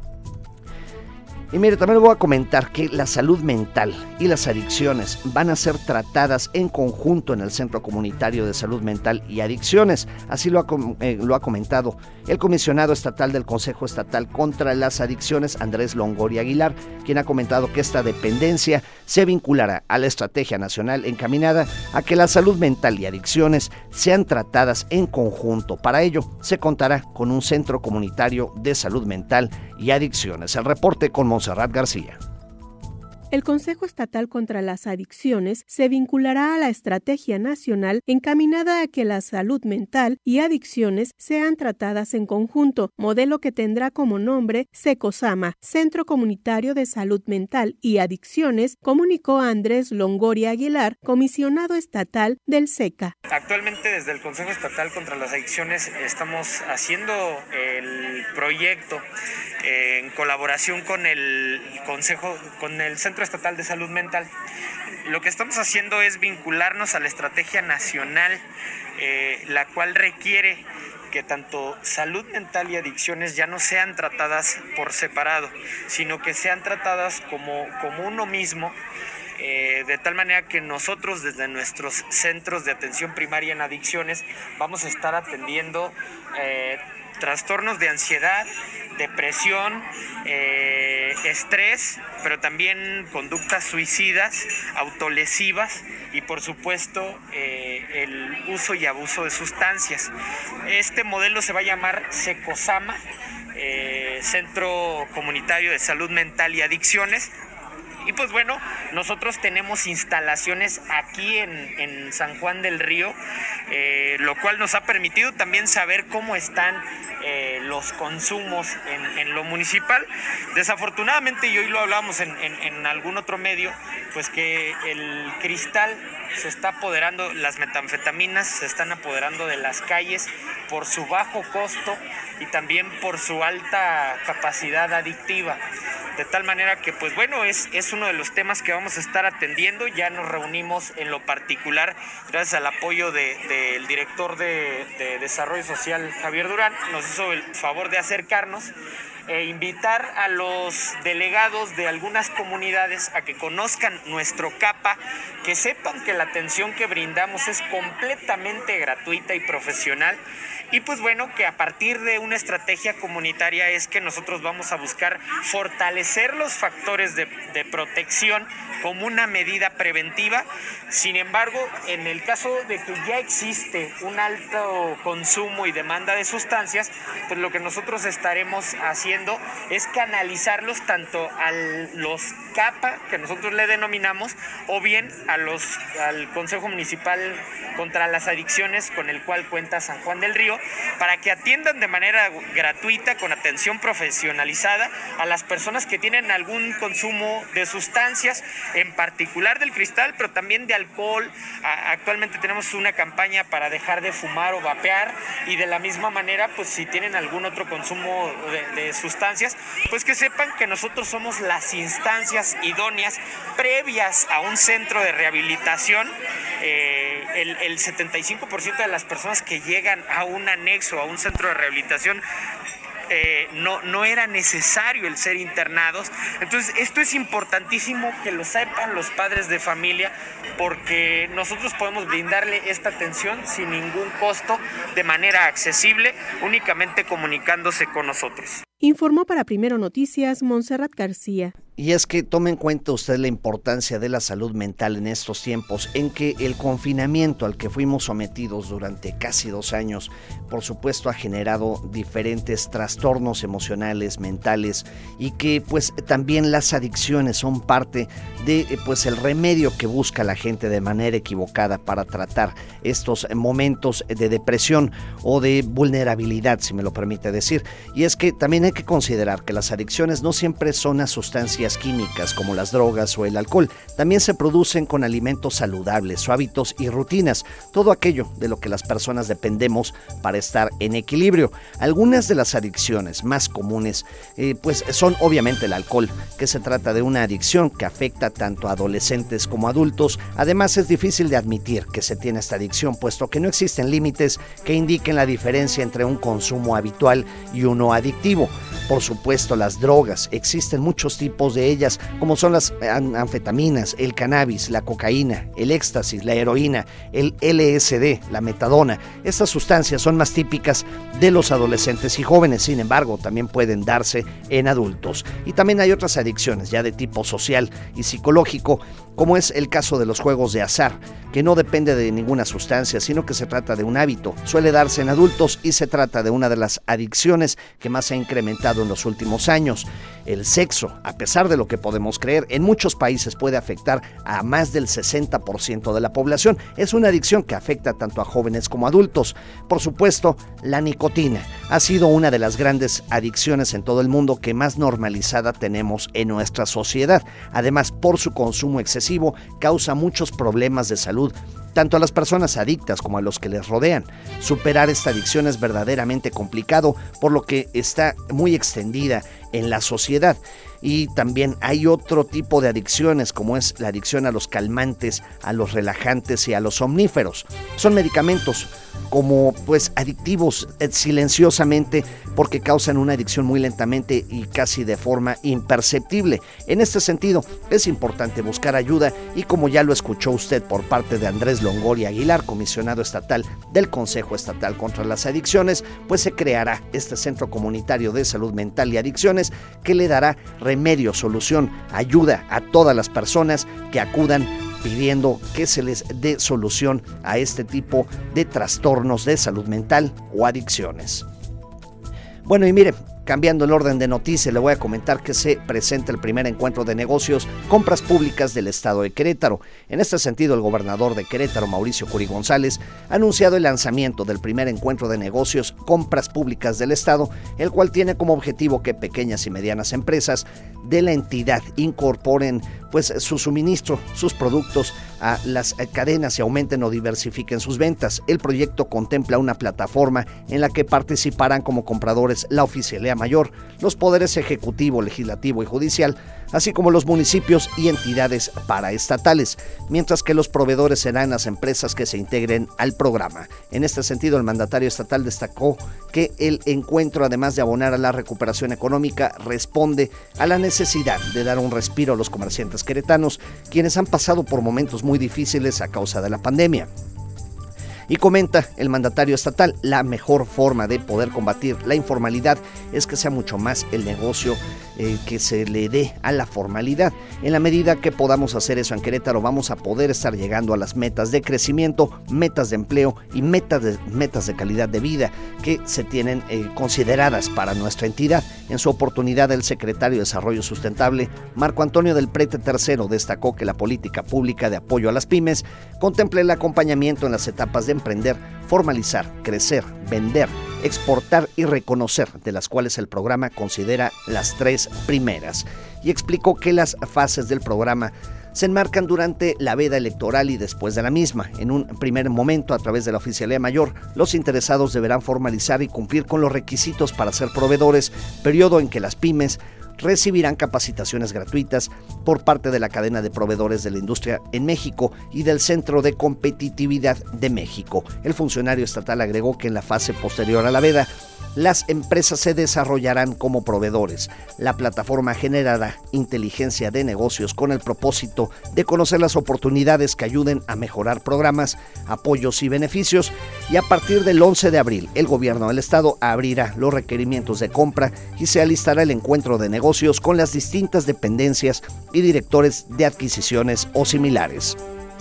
Y mire, también le voy a comentar que la salud mental y las adicciones van a ser tratadas en conjunto en el Centro Comunitario de Salud Mental y Adicciones. Así lo ha, eh, lo ha comentado el comisionado estatal del Consejo Estatal contra las Adicciones, Andrés Longoria Aguilar, quien ha comentado que esta dependencia se vinculará a la estrategia nacional encaminada a que la salud mental y adicciones sean tratadas en conjunto. Para ello, se contará con un Centro Comunitario de Salud Mental y Adicciones. El reporte con Montserrat García. El Consejo Estatal contra las Adicciones se vinculará a la estrategia nacional encaminada a que la salud mental y adicciones sean tratadas en conjunto, modelo que tendrá como nombre SECOSAMA, Centro Comunitario de Salud Mental y Adicciones, comunicó Andrés Longoria Aguilar, comisionado estatal del SECA. Actualmente desde el Consejo Estatal contra las Adicciones estamos haciendo el proyecto eh, en colaboración con el Consejo, con el Centro Estatal de Salud Mental. Lo que estamos haciendo es vincularnos a la estrategia nacional, eh, la cual requiere que tanto salud mental y adicciones ya no sean tratadas por separado, sino que sean tratadas como, como uno mismo, eh, de tal manera que nosotros desde nuestros centros de atención primaria en adicciones vamos a estar atendiendo eh, trastornos de ansiedad, depresión, eh, estrés, pero también conductas suicidas, autolesivas y por supuesto eh, el uso y abuso de sustancias. Este modelo se va a llamar SECOSAMA, eh, Centro Comunitario de Salud Mental y Adicciones. Y pues bueno, nosotros tenemos instalaciones aquí en, en San Juan del Río, eh, lo cual nos ha permitido también saber cómo están eh, los consumos en, en lo municipal. Desafortunadamente, y hoy lo hablamos en, en, en algún otro medio, pues que el cristal se está apoderando, las metanfetaminas se están apoderando de las calles por su bajo costo y también por su alta capacidad adictiva. De tal manera que, pues bueno, es, es uno de los temas que vamos a estar atendiendo. Ya nos reunimos en lo particular, gracias al apoyo de, del director de, de Desarrollo Social, Javier Durán, nos hizo el favor de acercarnos e invitar a los delegados de algunas comunidades a que conozcan nuestro CAPA, que sepan que la atención que brindamos es completamente gratuita y profesional Y pues bueno, que a partir de una estrategia comunitaria es que nosotros vamos a buscar fortalecer los factores de, de protección como una medida preventiva. Sin embargo, en el caso de que ya existe un alto consumo y demanda de sustancias, pues lo que nosotros estaremos haciendo es canalizarlos tanto a los CAPA, que nosotros le denominamos, o bien a los, al Consejo Municipal contra las Adicciones, con el cual cuenta San Juan del Río, para que atiendan de manera gratuita, con atención profesionalizada, a las personas que tienen algún consumo de sustancias, en particular del cristal, pero también de alcohol. A, actualmente tenemos una campaña para dejar de fumar o vapear, y de la misma manera, pues si tienen algún otro consumo de, de sustancias, pues que sepan que nosotros somos las instancias idóneas previas a un centro de rehabilitación. Eh, el, el setenta y cinco por ciento de las personas que llegan a un anexo, a un centro de rehabilitación, Eh, no, no era necesario el ser internados. Entonces esto es importantísimo que lo sepan los padres de familia, porque nosotros podemos brindarle esta atención sin ningún costo, de manera accesible, únicamente comunicándose con nosotros. Informó para Primero Noticias Montserrat García. Y es que tome en cuenta usted la importancia de la salud mental en estos tiempos, en que el confinamiento al que fuimos sometidos durante casi dos años, por supuesto, ha generado diferentes trastornos emocionales, mentales, y que pues también las adicciones son parte de pues el remedio que busca la gente de manera equivocada para tratar estos momentos de depresión o de vulnerabilidad, si me lo permite decir. Y es que también hay que considerar que las adicciones no siempre son a sustancias químicas como las drogas o el alcohol, también se producen con alimentos saludables o hábitos y rutinas, todo aquello de lo que las personas dependemos para estar en equilibrio. Algunas de las adicciones más comunes eh, pues son obviamente el alcohol, que se trata de una adicción que afecta tanto a adolescentes como a adultos. Además, es difícil de admitir que se tiene esta adicción, puesto que no existen límites que indiquen la diferencia entre un consumo habitual y uno adictivo. Por supuesto, las drogas, existen muchos tipos de ellas, como son las anfetaminas, el cannabis, la cocaína, el éxtasis, la heroína, el L S D, la metadona. Estas sustancias son más típicas de los adolescentes y jóvenes, sin embargo, también pueden darse en adultos. Y también hay otras adicciones ya de tipo social y psicológico, como es el caso de los juegos de azar, que no depende de ninguna sustancia, sino que se trata de un hábito. Suele darse en adultos y se trata de una de las adicciones que más se ha incrementado en los últimos años. El sexo, a pesar de lo que podemos creer, en muchos países puede afectar a más del sesenta por ciento de la población. Es una adicción que afecta tanto a jóvenes como a adultos. Por supuesto, la nicotina ha sido una de las grandes adicciones en todo el mundo que más normalizada tenemos en nuestra sociedad. Además, por su consumo excesivo, causa muchos problemas de salud, tanto a las personas adictas como a los que les rodean. Superar esta adicción es verdaderamente complicado, por lo que está muy extendida en la sociedad. Y también hay otro tipo de adicciones, como es la adicción a los calmantes, a los relajantes y a los somníferos. Son medicamentos como pues adictivos eh, silenciosamente, porque causan una adicción muy lentamente y casi de forma imperceptible. En este sentido, es importante buscar ayuda, y como ya lo escuchó usted por parte de Andrés Longoria Aguilar, comisionado estatal del Consejo Estatal contra las Adicciones, pues se creará este Centro Comunitario de Salud Mental y Adicciones, que le dará remedio, solución, ayuda a todas las personas que acudan pidiendo que se les dé solución a este tipo de trastornos de salud mental o adicciones. Bueno, y mire, cambiando el orden de noticias, le voy a comentar que se presenta el primer encuentro de negocios, compras públicas del estado de Querétaro. En este sentido, el gobernador de Querétaro, Mauricio Curi González, ha anunciado el lanzamiento del primer encuentro de negocios, compras públicas del estado, el cual tiene como objetivo que pequeñas y medianas empresas de la entidad incorporen pues su suministro, sus productos a las cadenas y aumenten o diversifiquen sus ventas. El proyecto contempla una plataforma en la que participarán como compradores la oficialía mayor, los poderes ejecutivo, legislativo y judicial, así como los municipios y entidades paraestatales, mientras que los proveedores serán las empresas que se integren al programa. En este sentido, el mandatario estatal destacó que el encuentro, además de abonar a la recuperación económica, responde a la necesidad de dar un respiro a los comerciantes queretanos, quienes han pasado por momentos muy difíciles a causa de la pandemia. Y comenta el mandatario estatal, la mejor forma de poder combatir la informalidad es que sea mucho más el negocio eh, que se le dé a la formalidad. En la medida que podamos hacer eso en Querétaro, vamos a poder estar llegando a las metas de crecimiento, metas de empleo y metas de, metas de calidad de vida que se tienen eh, consideradas para nuestra entidad. En su oportunidad, el secretario de Desarrollo Sustentable, Marco Antonio del Prete tercero, destacó que la política pública de apoyo a las pymes contempla el acompañamiento en las etapas de emprender, formalizar, crecer, vender, exportar y reconocer, de las cuales el programa considera las tres primeras. Y explicó que las fases del programa se enmarcan durante la veda electoral y después de la misma. En un primer momento, a través de la Oficialía Mayor, los interesados deberán formalizar y cumplir con los requisitos para ser proveedores, periodo en que las pymes recibirán capacitaciones gratuitas por parte de la cadena de proveedores de la industria en México y del Centro de Competitividad de México. El funcionario estatal agregó que en la fase posterior a la veda, las empresas se desarrollarán como proveedores. La plataforma generará inteligencia de negocios con el propósito de conocer las oportunidades que ayuden a mejorar programas, apoyos y beneficios, y a partir del once de abril el gobierno del estado abrirá los requerimientos de compra y se alistará el encuentro de negocios con las distintas dependencias y directores de adquisiciones o similares.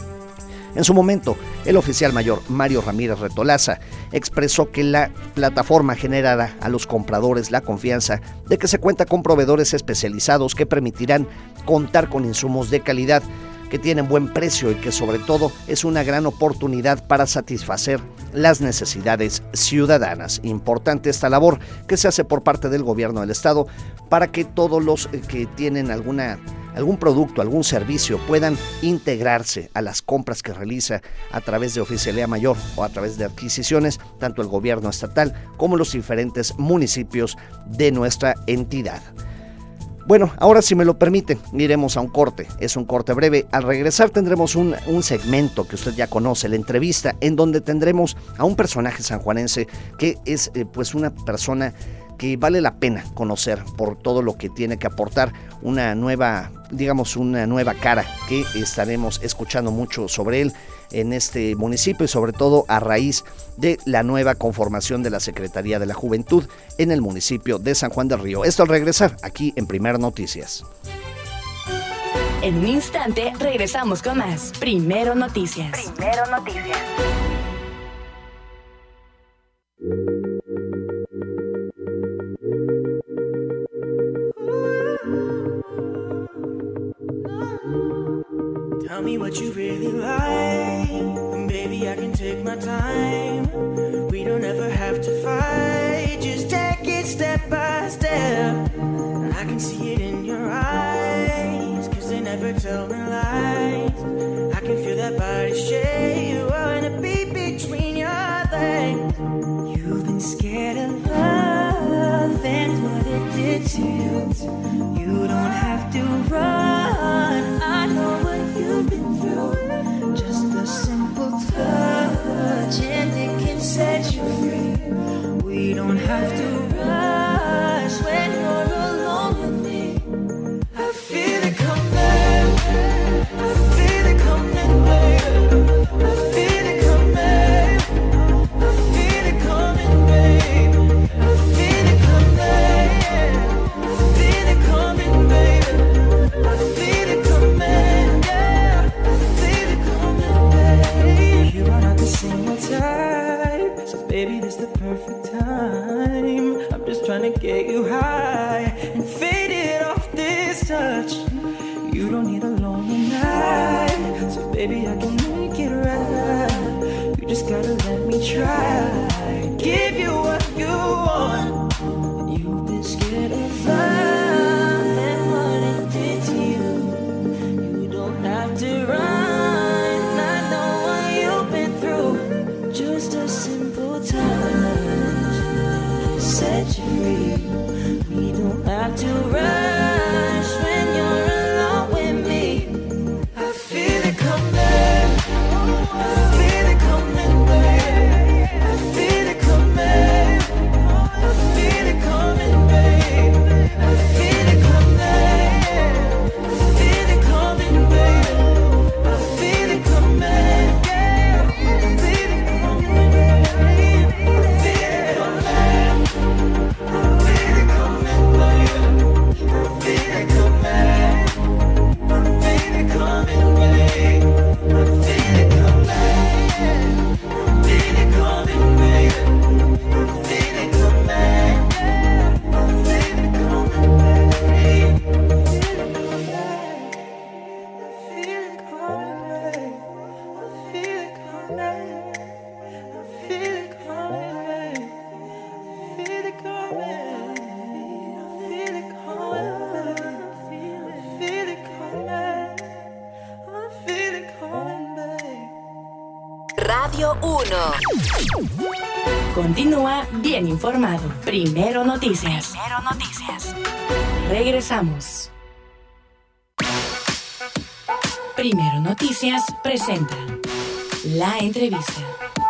En su momento, el oficial mayor Mario Ramírez Retolaza expresó que la plataforma generará a los compradores la confianza de que se cuenta con proveedores especializados que permitirán contar con insumos de calidad, que tienen buen precio y que sobre todo es una gran oportunidad para satisfacer las necesidades ciudadanas. Importante esta labor que se hace por parte del gobierno del estado para que todos los que tienen alguna algún producto, algún servicio puedan integrarse a las compras que realiza a través de Oficialía Mayor o a través de adquisiciones, tanto el gobierno estatal como los diferentes municipios de nuestra entidad. Bueno, ahora si me lo permite, iremos a un corte, es un corte breve. Al regresar tendremos un, un segmento que usted ya conoce, la entrevista, en donde tendremos a un personaje sanjuanense que es eh, pues una persona que vale la pena conocer por todo lo que tiene que aportar, una nueva, digamos, una nueva cara que estaremos escuchando mucho sobre él en este municipio y sobre todo a raíz de la nueva conformación de la Secretaría de la Juventud en el municipio de San Juan del Río. Esto al regresar aquí en Primero Noticias. En un instante regresamos con más Primero Noticias. Primero Noticias. Tell me what you really like, and baby I can take my time. We don't ever have to fight, just take it step by step. I can see it in your eyes, cause they never tell me lies. I can feel that body shake, you wanna be between your legs. You've been scared of love and what it did to you. You don't have to run, I know what you've been through. Just a simple touch and it can set you free. We don't have to rush when you're alone with me. I feel it coming, I feel it coming, baby. I feel it coming, I feel it coming, baby. I feel it coming, I feel it coming, baby. I feel it coming, yeah. I feel it coming, baby. You are not the same type, so baby this the perfect time. I'm just trying to get you high and fade it off this touch. You don't need a lonely night, so baby I can make it right. You just gotta let me try, give you what you want. You've been scared of love and what it did to you. You don't have to run, I know what you've been through. Just a simple touch coming. I feel it coming, babe. I feel it coming. I feel it coming, babe. I feel it coming. I feel it coming, babe. Radio uno. Continúa bien informado. Primero Noticias. Primero Noticias. Regresamos. Primero Noticias presenta la entrevista.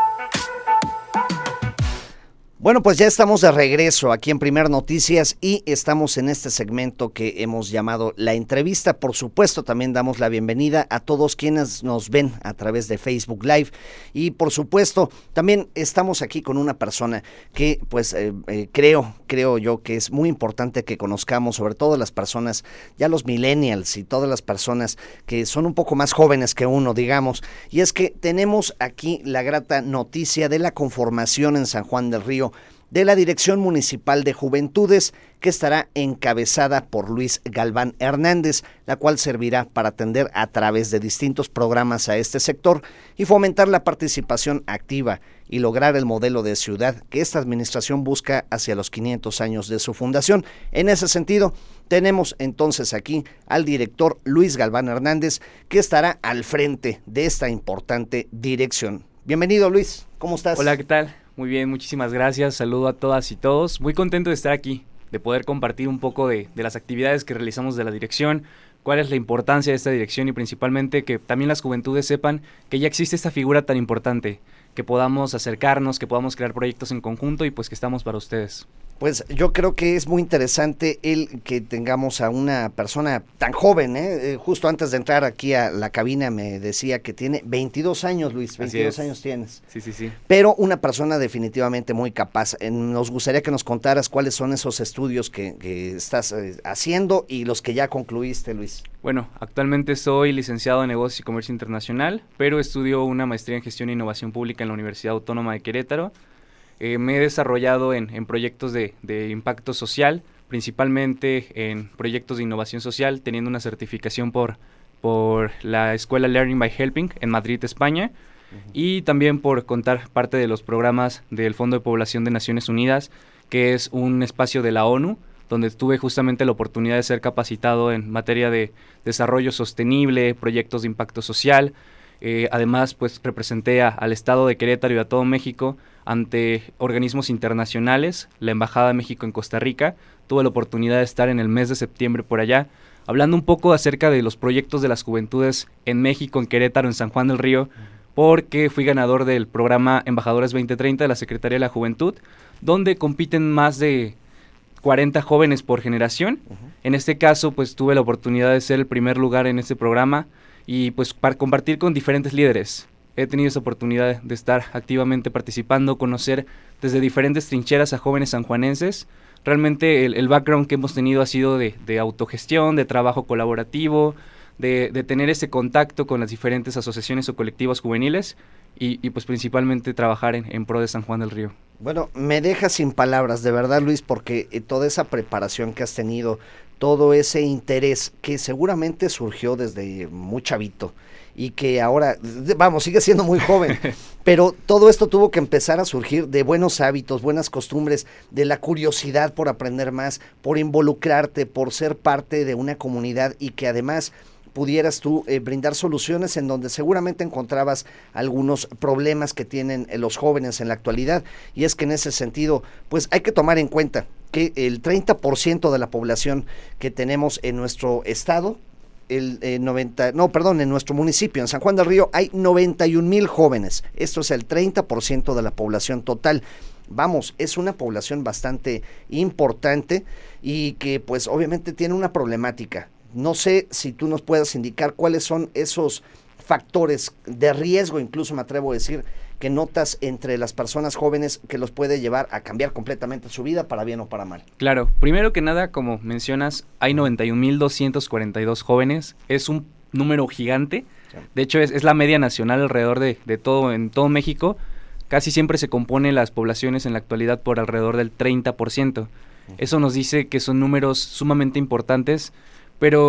Bueno, pues ya estamos de regreso aquí en Primer Noticias y estamos en este segmento que hemos llamado La Entrevista. Por supuesto, también damos la bienvenida a todos quienes nos ven a través de Facebook Live y por supuesto, también estamos aquí con una persona que pues eh, eh, creo, creo yo que es muy importante que conozcamos, sobre todo las personas, ya los millennials y todas las personas que son un poco más jóvenes que uno, digamos, y es que tenemos aquí la grata noticia de la conformación en San Juan del Río de la Dirección Municipal de Juventudes, que estará encabezada por Luis Galván Hernández, la cual servirá para atender a través de distintos programas a este sector y fomentar la participación activa y lograr el modelo de ciudad que esta administración busca hacia los quinientos años de su fundación. En ese sentido, tenemos entonces aquí al director Luis Galván Hernández, que estará al frente de esta importante dirección. Bienvenido, Luis, ¿cómo estás? Hola, ¿qué tal? Muy bien, muchísimas gracias, saludo a todas y todos, muy contento de estar aquí, de poder compartir un poco de, de las actividades que realizamos de la dirección, cuál es la importancia de esta dirección y principalmente que también las juventudes sepan que ya existe esta figura tan importante, que podamos acercarnos, que podamos crear proyectos en conjunto y pues que estamos para ustedes. Pues yo creo que es muy interesante el que tengamos a una persona tan joven, ¿eh? Eh, justo antes de entrar aquí a la cabina me decía que tiene veintidós años, Luis, veintidós años tienes. Sí, sí, sí. Pero una persona definitivamente muy capaz. Eh, nos gustaría que nos contaras cuáles son esos estudios que, que estás eh, haciendo y los que ya concluiste, Luis. Bueno, actualmente soy licenciado en Negocios y Comercio Internacional, pero estudio una maestría en Gestión e Innovación Pública en la Universidad Autónoma de Querétaro. Eh, me he desarrollado en, en proyectos de, de impacto social, principalmente en proyectos de innovación social, teniendo una certificación por, por la Escuela Learning by Helping en Madrid, España, uh-huh. y también por contar parte de los programas del Fondo de Población de Naciones Unidas, que es un espacio de la ONU, donde tuve justamente la oportunidad de ser capacitado en materia de desarrollo sostenible, proyectos de impacto social. Eh, además, pues representé a, al Estado de Querétaro y a todo México ante organismos internacionales, la Embajada de México en Costa Rica. Tuve la oportunidad de estar en el mes de septiembre por allá, hablando un poco acerca de los proyectos de las juventudes en México, en Querétaro, en San Juan del Río, porque fui ganador del programa Embajadores veinte treinta de la Secretaría de la Juventud, donde compiten más de cuarenta jóvenes por generación. Uh-huh. En este caso, pues tuve la oportunidad de ser el primer lugar en este programa y pues para compartir con diferentes líderes. He tenido esa oportunidad de estar activamente participando, conocer desde diferentes trincheras a jóvenes sanjuanenses. Realmente el, el background que hemos tenido ha sido de, de autogestión, de trabajo colaborativo, de, de tener ese contacto con las diferentes asociaciones o colectivos juveniles y, y pues principalmente trabajar en, en pro de San Juan del Río. Bueno, me deja sin palabras, de verdad, Luis, porque eh, toda esa preparación que has tenido, todo ese interés que seguramente surgió desde muy chavito y que ahora, vamos, sigue siendo muy joven, pero todo esto tuvo que empezar a surgir de buenos hábitos, buenas costumbres, de la curiosidad por aprender más, por involucrarte, por ser parte de una comunidad y que además pudieras tú eh, brindar soluciones en donde seguramente encontrabas algunos problemas que tienen eh, los jóvenes en la actualidad, y es que en ese sentido, pues hay que tomar en cuenta que el treinta por ciento de la población que tenemos en nuestro estado, el eh, noventa, no, perdón, en nuestro municipio, en San Juan del Río, hay noventa y un mil jóvenes. Esto es el treinta por ciento de la población total. Vamos, es una población bastante importante y que pues obviamente tiene una problemática. No sé si tú nos puedas indicar cuáles son esos factores de riesgo, incluso me atrevo a decir, que notas entre las personas jóvenes que los puede llevar a cambiar completamente su vida para bien o para mal. Claro, primero que nada, como mencionas, hay noventa y un mil doscientos cuarenta y dos jóvenes, es un número gigante, sí. De hecho es, es la media nacional alrededor de, de todo, en todo México, casi siempre se componen las poblaciones en la actualidad por alrededor del treinta por ciento, eso nos dice que son números sumamente importantes, pero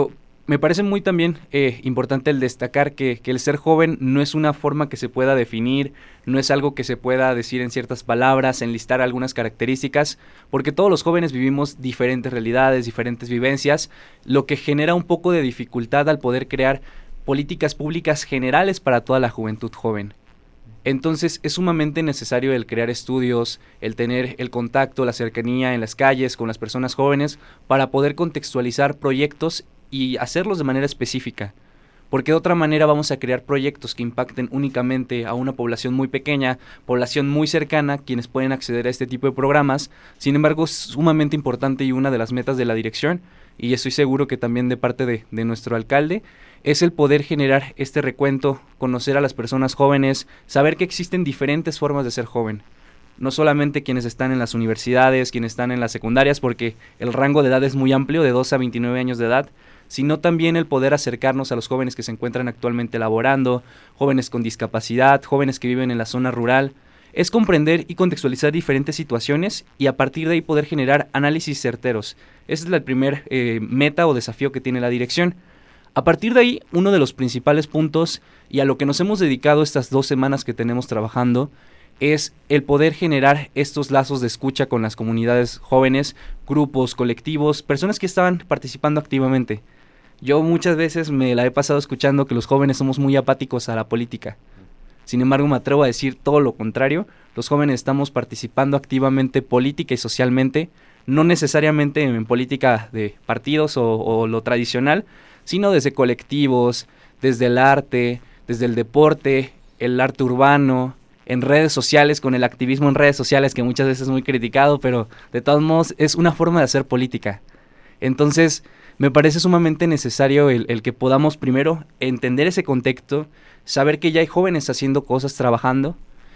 me parece muy también eh, importante el destacar que, que el ser joven no es una forma que se pueda definir, no es algo que se pueda decir en ciertas palabras, enlistar algunas características, porque todos los jóvenes vivimos diferentes realidades, diferentes vivencias, lo que genera un poco de dificultad al poder crear políticas públicas generales para toda la juventud joven. Entonces es sumamente necesario el crear estudios, el tener el contacto, la cercanía en las calles con las personas jóvenes para poder contextualizar proyectos y hacerlos de manera específica, porque de otra manera vamos a crear proyectos que impacten únicamente a una población muy pequeña, población muy cercana, quienes pueden acceder a este tipo de programas. Sin embargo, es sumamente importante y una de las metas de la dirección, y estoy seguro que también de parte de, de nuestro alcalde, es el poder generar este recuento, conocer a las personas jóvenes, saber que existen diferentes formas de ser joven. No solamente quienes están en las universidades, quienes están en las secundarias, porque el rango de edad es muy amplio, de dos a veintinueve años de edad, sino también el poder acercarnos a los jóvenes que se encuentran actualmente laborando, jóvenes con discapacidad, jóvenes que viven en la zona rural. Es comprender y contextualizar diferentes situaciones y a partir de ahí poder generar análisis certeros. Ese es el primer eh, meta o desafío que tiene la dirección. A partir de ahí, uno de los principales puntos y a lo que nos hemos dedicado estas dos semanas que tenemos trabajando es el poder generar estos lazos de escucha con las comunidades jóvenes, grupos, colectivos, personas que estaban participando activamente. Yo muchas veces me la he pasado escuchando que los jóvenes somos muy apáticos a la política. Sin embargo, me atrevo a decir todo lo contrario. Los jóvenes estamos participando activamente política y socialmente, no necesariamente en política de partidos o, o lo tradicional, sino desde colectivos, desde el arte, desde el deporte, el arte urbano, en redes sociales, con el activismo en redes sociales, que muchas veces es muy criticado, pero de todos modos es una forma de hacer política. Entonces, me parece sumamente necesario el, el que podamos primero entender ese contexto, saber que ya hay jóvenes haciendo cosas, trabajando,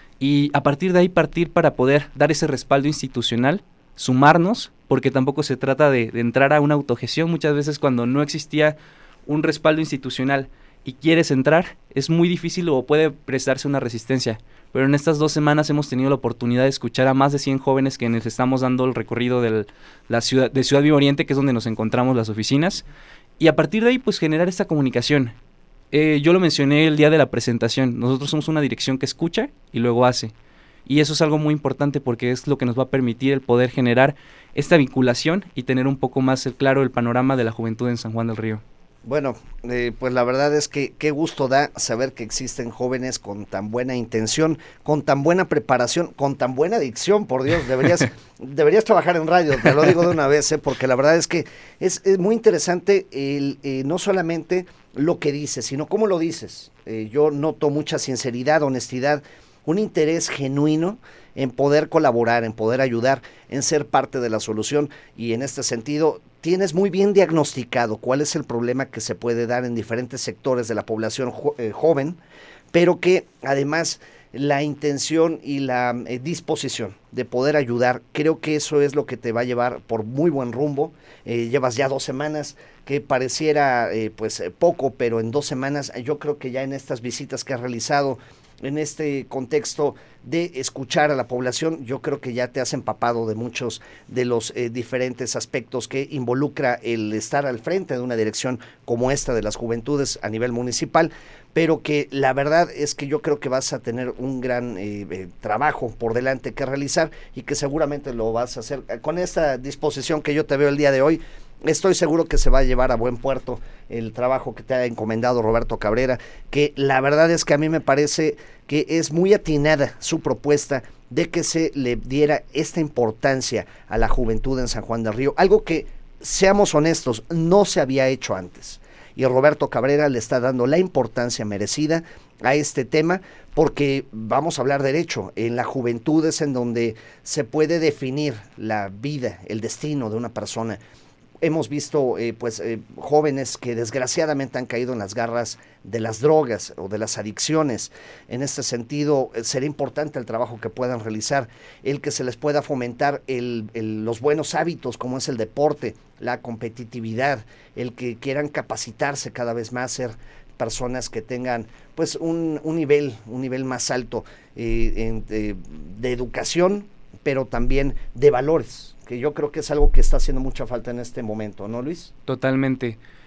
y a partir de ahí partir para poder dar ese respaldo institucional, sumarnos, porque tampoco se trata de, de entrar a una autogestión. Muchas veces cuando no existía un respaldo institucional y quieres entrar, es muy difícil o puede prestarse una resistencia. Pero en estas dos semanas hemos tenido la oportunidad de escuchar a más de cien jóvenes que les estamos dando el recorrido de la ciudad, de Ciudad Viva Oriente, que es donde nos encontramos las oficinas, y a partir de ahí pues generar esta comunicación. Eh, yo lo mencioné el día de la presentación, nosotros somos una dirección que escucha y luego hace. Y eso es algo muy importante porque es lo que nos va a permitir el poder generar esta vinculación y tener un poco más el, claro el panorama de la juventud en San Juan del Río. Bueno, eh, pues la verdad es que qué gusto da saber que existen jóvenes con tan buena intención, con tan buena preparación, con tan buena dicción, por Dios, deberías deberías trabajar en radio, te lo digo de una vez, eh, porque la verdad es que es, es muy interesante el, eh, no solamente lo que dices, sino cómo lo dices. Eh, yo noto mucha sinceridad, honestidad, un interés genuino en poder colaborar, en poder ayudar, en ser parte de la solución, y en este sentido tienes muy bien diagnosticado cuál es el problema que se puede dar en diferentes sectores de la población jo eh, joven, pero que además la intención y la eh, disposición de poder ayudar, creo que eso es lo que te va a llevar por muy buen rumbo. Eh, llevas ya dos semanas, que pareciera eh, pues eh, poco, pero en dos semanas yo creo que ya en estas visitas que has realizado, en este contexto de escuchar a la población, yo creo que ya te has empapado de muchos de los eh, diferentes aspectos que involucra el estar al frente de una dirección como esta de las juventudes a nivel municipal, pero que la verdad es que yo creo que vas a tener un gran eh, eh, trabajo por delante que realizar y que seguramente lo vas a hacer con esta disposición que yo te veo el día de hoy. Estoy seguro que se va a llevar a buen puerto el trabajo que te ha encomendado Roberto Cabrera, que la verdad es que a mí me parece que es muy atinada su propuesta de que se le diera esta importancia a la juventud en San Juan del Río, algo que, seamos honestos, no se había hecho antes. Y Roberto Cabrera le está dando la importancia merecida a este tema, porque vamos a hablar derecho, en la juventud es en donde se puede definir la vida, el destino de una persona. Hemos visto eh, pues eh, jóvenes que desgraciadamente han caído en las garras de las drogas o de las adicciones. En este sentido, eh, será importante el trabajo que puedan realizar, el que se les pueda fomentar el, el, los buenos hábitos como es el deporte, la competitividad, el que quieran capacitarse cada vez más, ser personas que tengan pues un, un nivel, un nivel más alto eh, en, eh, de educación, pero también de valores, que yo creo que es algo que está haciendo mucha falta en este momento, ¿no, Luis? Totalmente.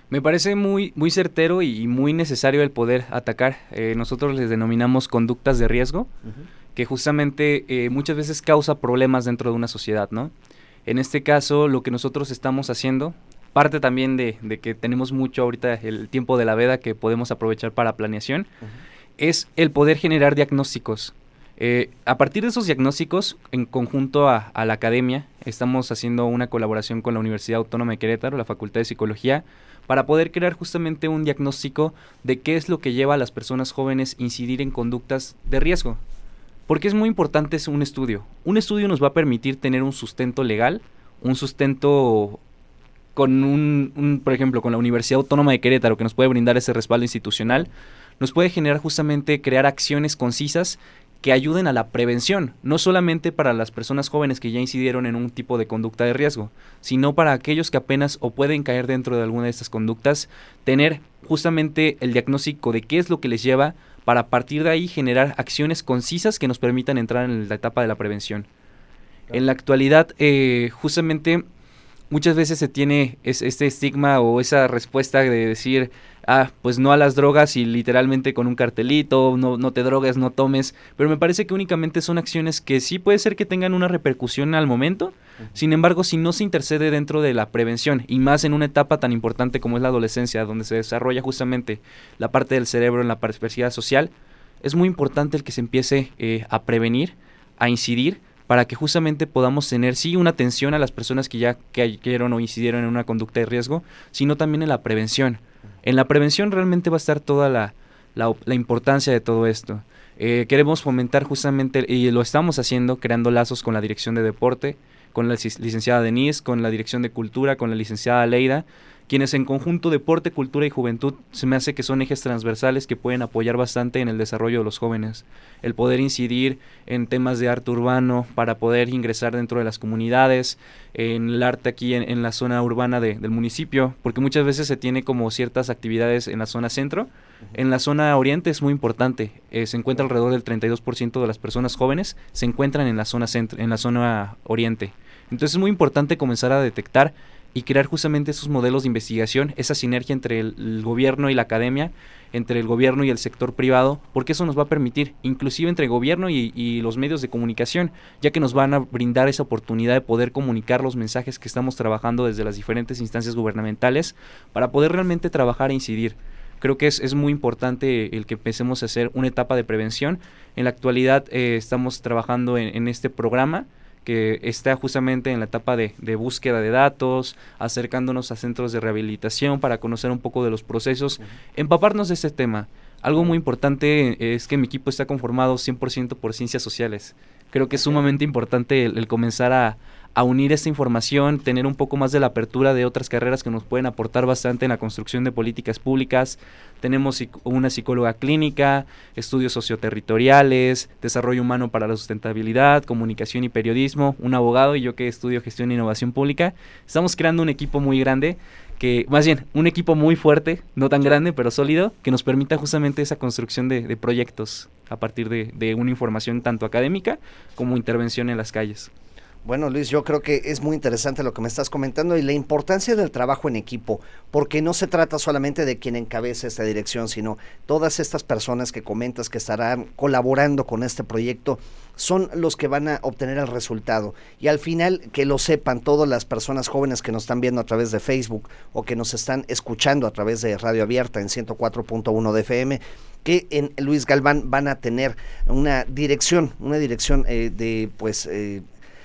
Me parece muy, muy certero y muy necesario el poder atacar. Eh, nosotros les denominamos conductas de riesgo, uh-huh. que justamente eh, muchas veces causa problemas dentro de una sociedad, ¿no? En este caso, lo que nosotros estamos haciendo, parte también de, de que tenemos mucho ahorita el tiempo de la veda que podemos aprovechar para planeación, uh-huh. es el poder generar diagnósticos. Eh, a partir de esos diagnósticos, en conjunto a, a la academia, estamos haciendo una colaboración con la Universidad Autónoma de Querétaro, la Facultad de Psicología, para poder crear justamente un diagnóstico de qué es lo que lleva a las personas jóvenes a incidir en conductas de riesgo. Porque es muy importante un estudio. Un estudio nos va a permitir tener un sustento legal, un sustento con un, un, por ejemplo, con la Universidad Autónoma de Querétaro, que nos puede brindar ese respaldo institucional, nos puede generar justamente crear acciones concisas que ayuden a la prevención, no solamente para las personas jóvenes que ya incidieron en un tipo de conducta de riesgo, sino para aquellos que apenas o pueden caer dentro de alguna de estas conductas, tener justamente el diagnóstico de qué es lo que les lleva para a partir de ahí generar acciones concisas que nos permitan entrar en la etapa de la prevención. Claro. En la actualidad, eh, justamente muchas veces se tiene es, este estigma o esa respuesta de decir, ah, pues no a las drogas y literalmente con un cartelito, no, no te drogues, no tomes, pero me parece que únicamente son acciones que sí puede ser que tengan una repercusión al momento, uh-huh. sin embargo, si no se intercede dentro de la prevención, y más en una etapa tan importante como es la adolescencia, donde se desarrolla justamente la parte del cerebro en la perspectiva social, es muy importante el que se empiece eh, a prevenir, a incidir, para que justamente podamos tener, sí, una atención a las personas que ya cayeron o incidieron en una conducta de riesgo, sino también en la prevención. En la prevención realmente va a estar toda la, la, la importancia de todo esto. Eh, queremos fomentar justamente, y lo estamos haciendo, creando lazos con la Dirección de Deporte, con la licenciada Denise, con la Dirección de Cultura, con la licenciada Leida, quienes en conjunto deporte, cultura y juventud se me hace que son ejes transversales que pueden apoyar bastante en el desarrollo de los jóvenes. El poder incidir en temas de arte urbano para poder ingresar dentro de las comunidades, en el arte aquí en, en la zona urbana de, del municipio, porque muchas veces se tiene como ciertas actividades en la zona centro. Uh-huh. En la zona oriente es muy importante, eh, se encuentra alrededor del treinta y dos por ciento de las personas jóvenes se encuentran en la zona centro, en la zona oriente. Entonces es muy importante comenzar a detectar y crear justamente esos modelos de investigación, esa sinergia entre el, el gobierno y la academia, entre el gobierno y el sector privado, porque eso nos va a permitir, inclusive entre el gobierno y, y los medios de comunicación, ya que nos van a brindar esa oportunidad de poder comunicar los mensajes que estamos trabajando desde las diferentes instancias gubernamentales para poder realmente trabajar e incidir. Creo que es, es muy importante el que empecemos a hacer una etapa de prevención. En la actualidad eh, estamos trabajando en, en este programa, que está justamente en la etapa de, de búsqueda de datos, acercándonos a centros de rehabilitación para conocer un poco de los procesos, uh-huh. empaparnos de este tema. Algo muy importante es que mi equipo está conformado cien por ciento por ciencias sociales. Creo que es sumamente importante el, el comenzar a, a unir esta información, tener un poco más de la apertura de otras carreras que nos pueden aportar bastante en la construcción de políticas públicas. Tenemos una psicóloga clínica, estudios socioterritoriales, desarrollo humano para la sustentabilidad, comunicación y periodismo, un abogado y yo que estudio gestión e innovación pública. Estamos creando un equipo muy grande, que más bien un equipo muy fuerte, no tan grande pero sólido, que nos permita justamente esa construcción de, de proyectos a partir de, de una información tanto académica como intervención en las calles. Bueno, Luis, yo creo que es muy interesante lo que me estás comentando y la importancia del trabajo en equipo, porque no se trata solamente de quien encabeza esta dirección, sino todas estas personas que comentas que estarán colaborando con este proyecto son los que van a obtener el resultado. Y al final, que lo sepan todas las personas jóvenes que nos están viendo a través de Facebook o que nos están escuchando a través de Radio Abierta en ciento cuatro punto uno de F M, que en Luis Galván van a tener una dirección, una dirección eh, de pues... Eh,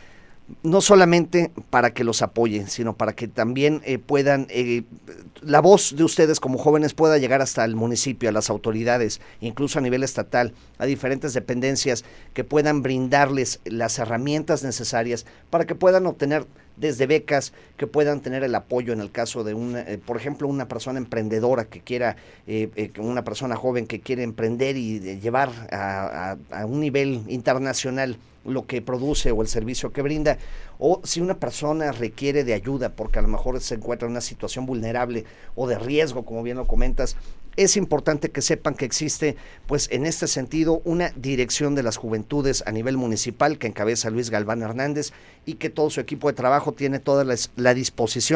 no solamente para que los apoyen, sino para que también eh, puedan, eh, la voz de ustedes como jóvenes pueda llegar hasta el municipio, a las autoridades, incluso a nivel estatal, a diferentes dependencias que puedan brindarles las herramientas necesarias para que puedan obtener desde becas, que puedan tener el apoyo en el caso de una, eh, por ejemplo, una persona emprendedora que quiera, eh, eh, una persona joven que quiere emprender y eh, llevar a, a, a un nivel internacional lo que produce o el servicio que brinda, o si una persona requiere de ayuda porque a lo mejor se encuentra en una situación vulnerable o de riesgo, como bien lo comentas, es importante que sepan que existe, pues en este sentido, una dirección de las juventudes a nivel municipal que encabeza Luis Galván Hernández y que todo su equipo de trabajo tiene toda la, la disposición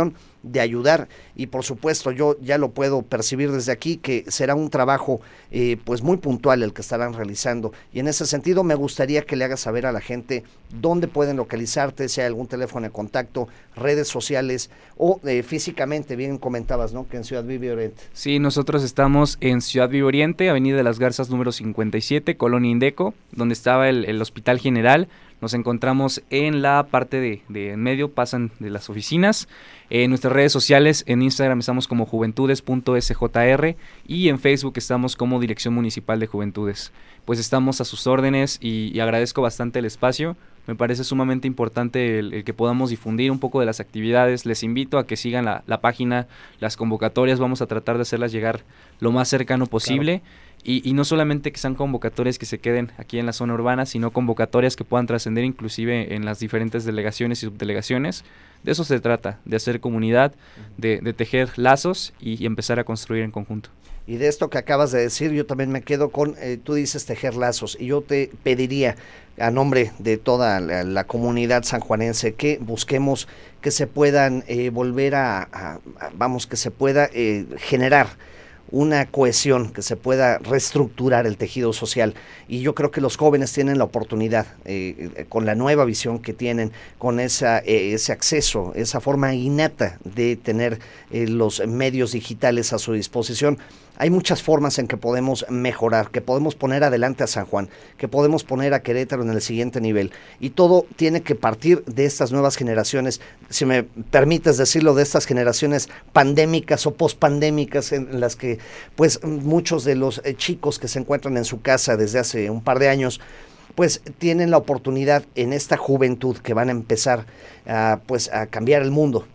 de ayudar, y por supuesto yo ya lo puedo percibir desde aquí que será un trabajo eh, pues muy puntual el que estarán realizando, y en ese sentido me gustaría que le hagas saber a la gente dónde pueden localizarte, si hay algún teléfono de contacto, redes sociales o eh, físicamente. Bien comentabas, ¿no?, que en Ciudad Vive Oriente. Sí, nosotros estamos en Ciudad Vive Oriente, Avenida de las Garzas número cincuenta y siete, Colonia Indeco, donde estaba el, el Hospital General. Nos encontramos en la parte de, de en medio, pasan de las oficinas. En nuestras redes sociales, en Instagram estamos como juventudes punto s j r y en Facebook estamos como Dirección Municipal de Juventudes. Pues estamos a sus órdenes y, y agradezco bastante el espacio. Me parece sumamente importante el, el que podamos difundir un poco de las actividades. Les invito a que sigan la, la página, las convocatorias, vamos a tratar de hacerlas llegar lo más cercano posible. Claro. Y, y no solamente que sean convocatorias que se queden aquí en la zona urbana, sino convocatorias que puedan trascender inclusive en las diferentes delegaciones y subdelegaciones. De eso se trata, de hacer comunidad, de, de tejer lazos y, y empezar a construir en conjunto. Y de esto que acabas de decir, yo también me quedo con, eh, tú dices tejer lazos, y yo te pediría a nombre de toda la, la comunidad sanjuanense que busquemos que se puedan eh, volver a, a, a, vamos, que se pueda eh, generar una cohesión, que se pueda reestructurar el tejido social, y yo creo que los jóvenes tienen la oportunidad, eh, con la nueva visión que tienen, con esa, eh, ese acceso, esa forma innata de tener eh, los medios digitales a su disposición. Hay muchas formas en que podemos mejorar, que podemos poner adelante a San Juan, que podemos poner a Querétaro en el siguiente nivel, y todo tiene que partir de estas nuevas generaciones, si me permites decirlo, de estas generaciones pandémicas o pospandémicas, en las que pues muchos de los eh, chicos que se encuentran en su casa desde hace un par de años pues tienen la oportunidad en esta juventud que van a empezar a, pues, a cambiar el mundo.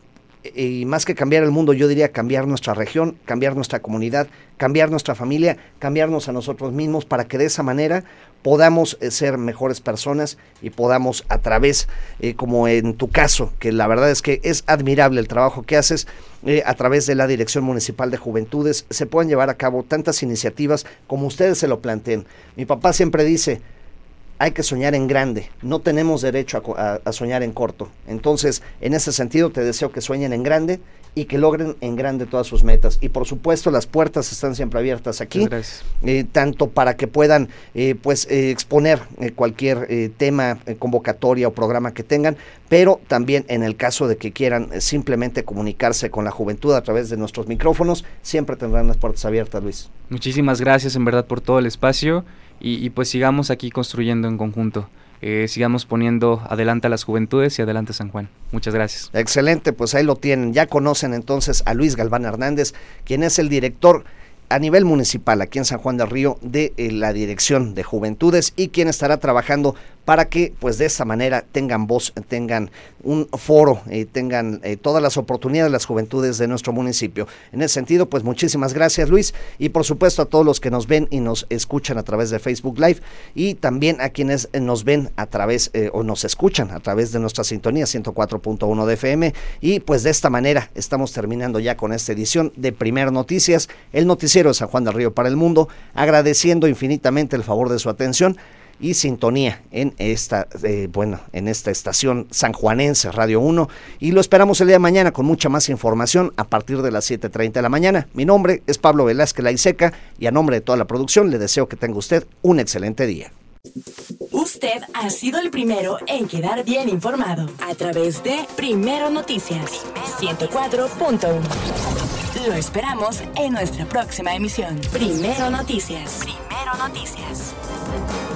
Y más que cambiar el mundo, yo diría cambiar nuestra región, cambiar nuestra comunidad, cambiar nuestra familia, cambiarnos a nosotros mismos, para que de esa manera podamos eh, ser mejores personas y podamos a través, eh, como en tu caso, que la verdad es que es admirable el trabajo que haces, eh, a través de la Dirección Municipal de Juventudes, se puedan llevar a cabo tantas iniciativas como ustedes se lo planteen. Mi papá siempre dice, hay que soñar en grande, no tenemos derecho a, a, a soñar en corto. Entonces, en ese sentido, te deseo que sueñen en grande y que logren en grande todas sus metas. Y por supuesto, las puertas están siempre abiertas aquí, eh, tanto para que puedan eh, pues eh, exponer eh, cualquier eh, tema, eh, convocatoria o programa que tengan, pero también en el caso de que quieran eh, simplemente comunicarse con la juventud a través de nuestros micrófonos, siempre tendrán las puertas abiertas, Luis. Muchísimas gracias en verdad por todo el espacio. Y, y pues sigamos aquí construyendo en conjunto, eh, sigamos poniendo adelante a las juventudes y adelante a San Juan. Muchas gracias. Excelente, pues ahí lo tienen. Ya conocen entonces a Luis Galván Hernández, quien es el director a nivel municipal aquí en San Juan del Río de eh, la Dirección de Juventudes, y quien estará trabajando para que pues de esa manera tengan voz, tengan un foro, eh, tengan eh, todas las oportunidades de las juventudes de nuestro municipio. En ese sentido, pues muchísimas gracias, Luis, y por supuesto a todos los que nos ven y nos escuchan a través de Facebook Live, y también a quienes nos ven a través eh, o nos escuchan a través de nuestra sintonía ciento cuatro punto uno de F M. Y pues de esta manera estamos terminando ya con esta edición de Primero Noticias, el noticiero de San Juan del Río para el mundo, agradeciendo infinitamente el favor de su atención y sintonía en esta, eh, bueno, en esta estación sanjuanense Radio uno, y lo esperamos el día de mañana con mucha más información a partir de las siete treinta de la mañana. Mi nombre es Pablo Velázquez Laiseca, y a nombre de toda la producción le deseo que tenga usted un excelente día. Usted ha sido el primero en quedar bien informado a través de Primero Noticias ciento cuatro punto uno. Lo esperamos en nuestra próxima emisión. Primero Noticias. Primero Noticias.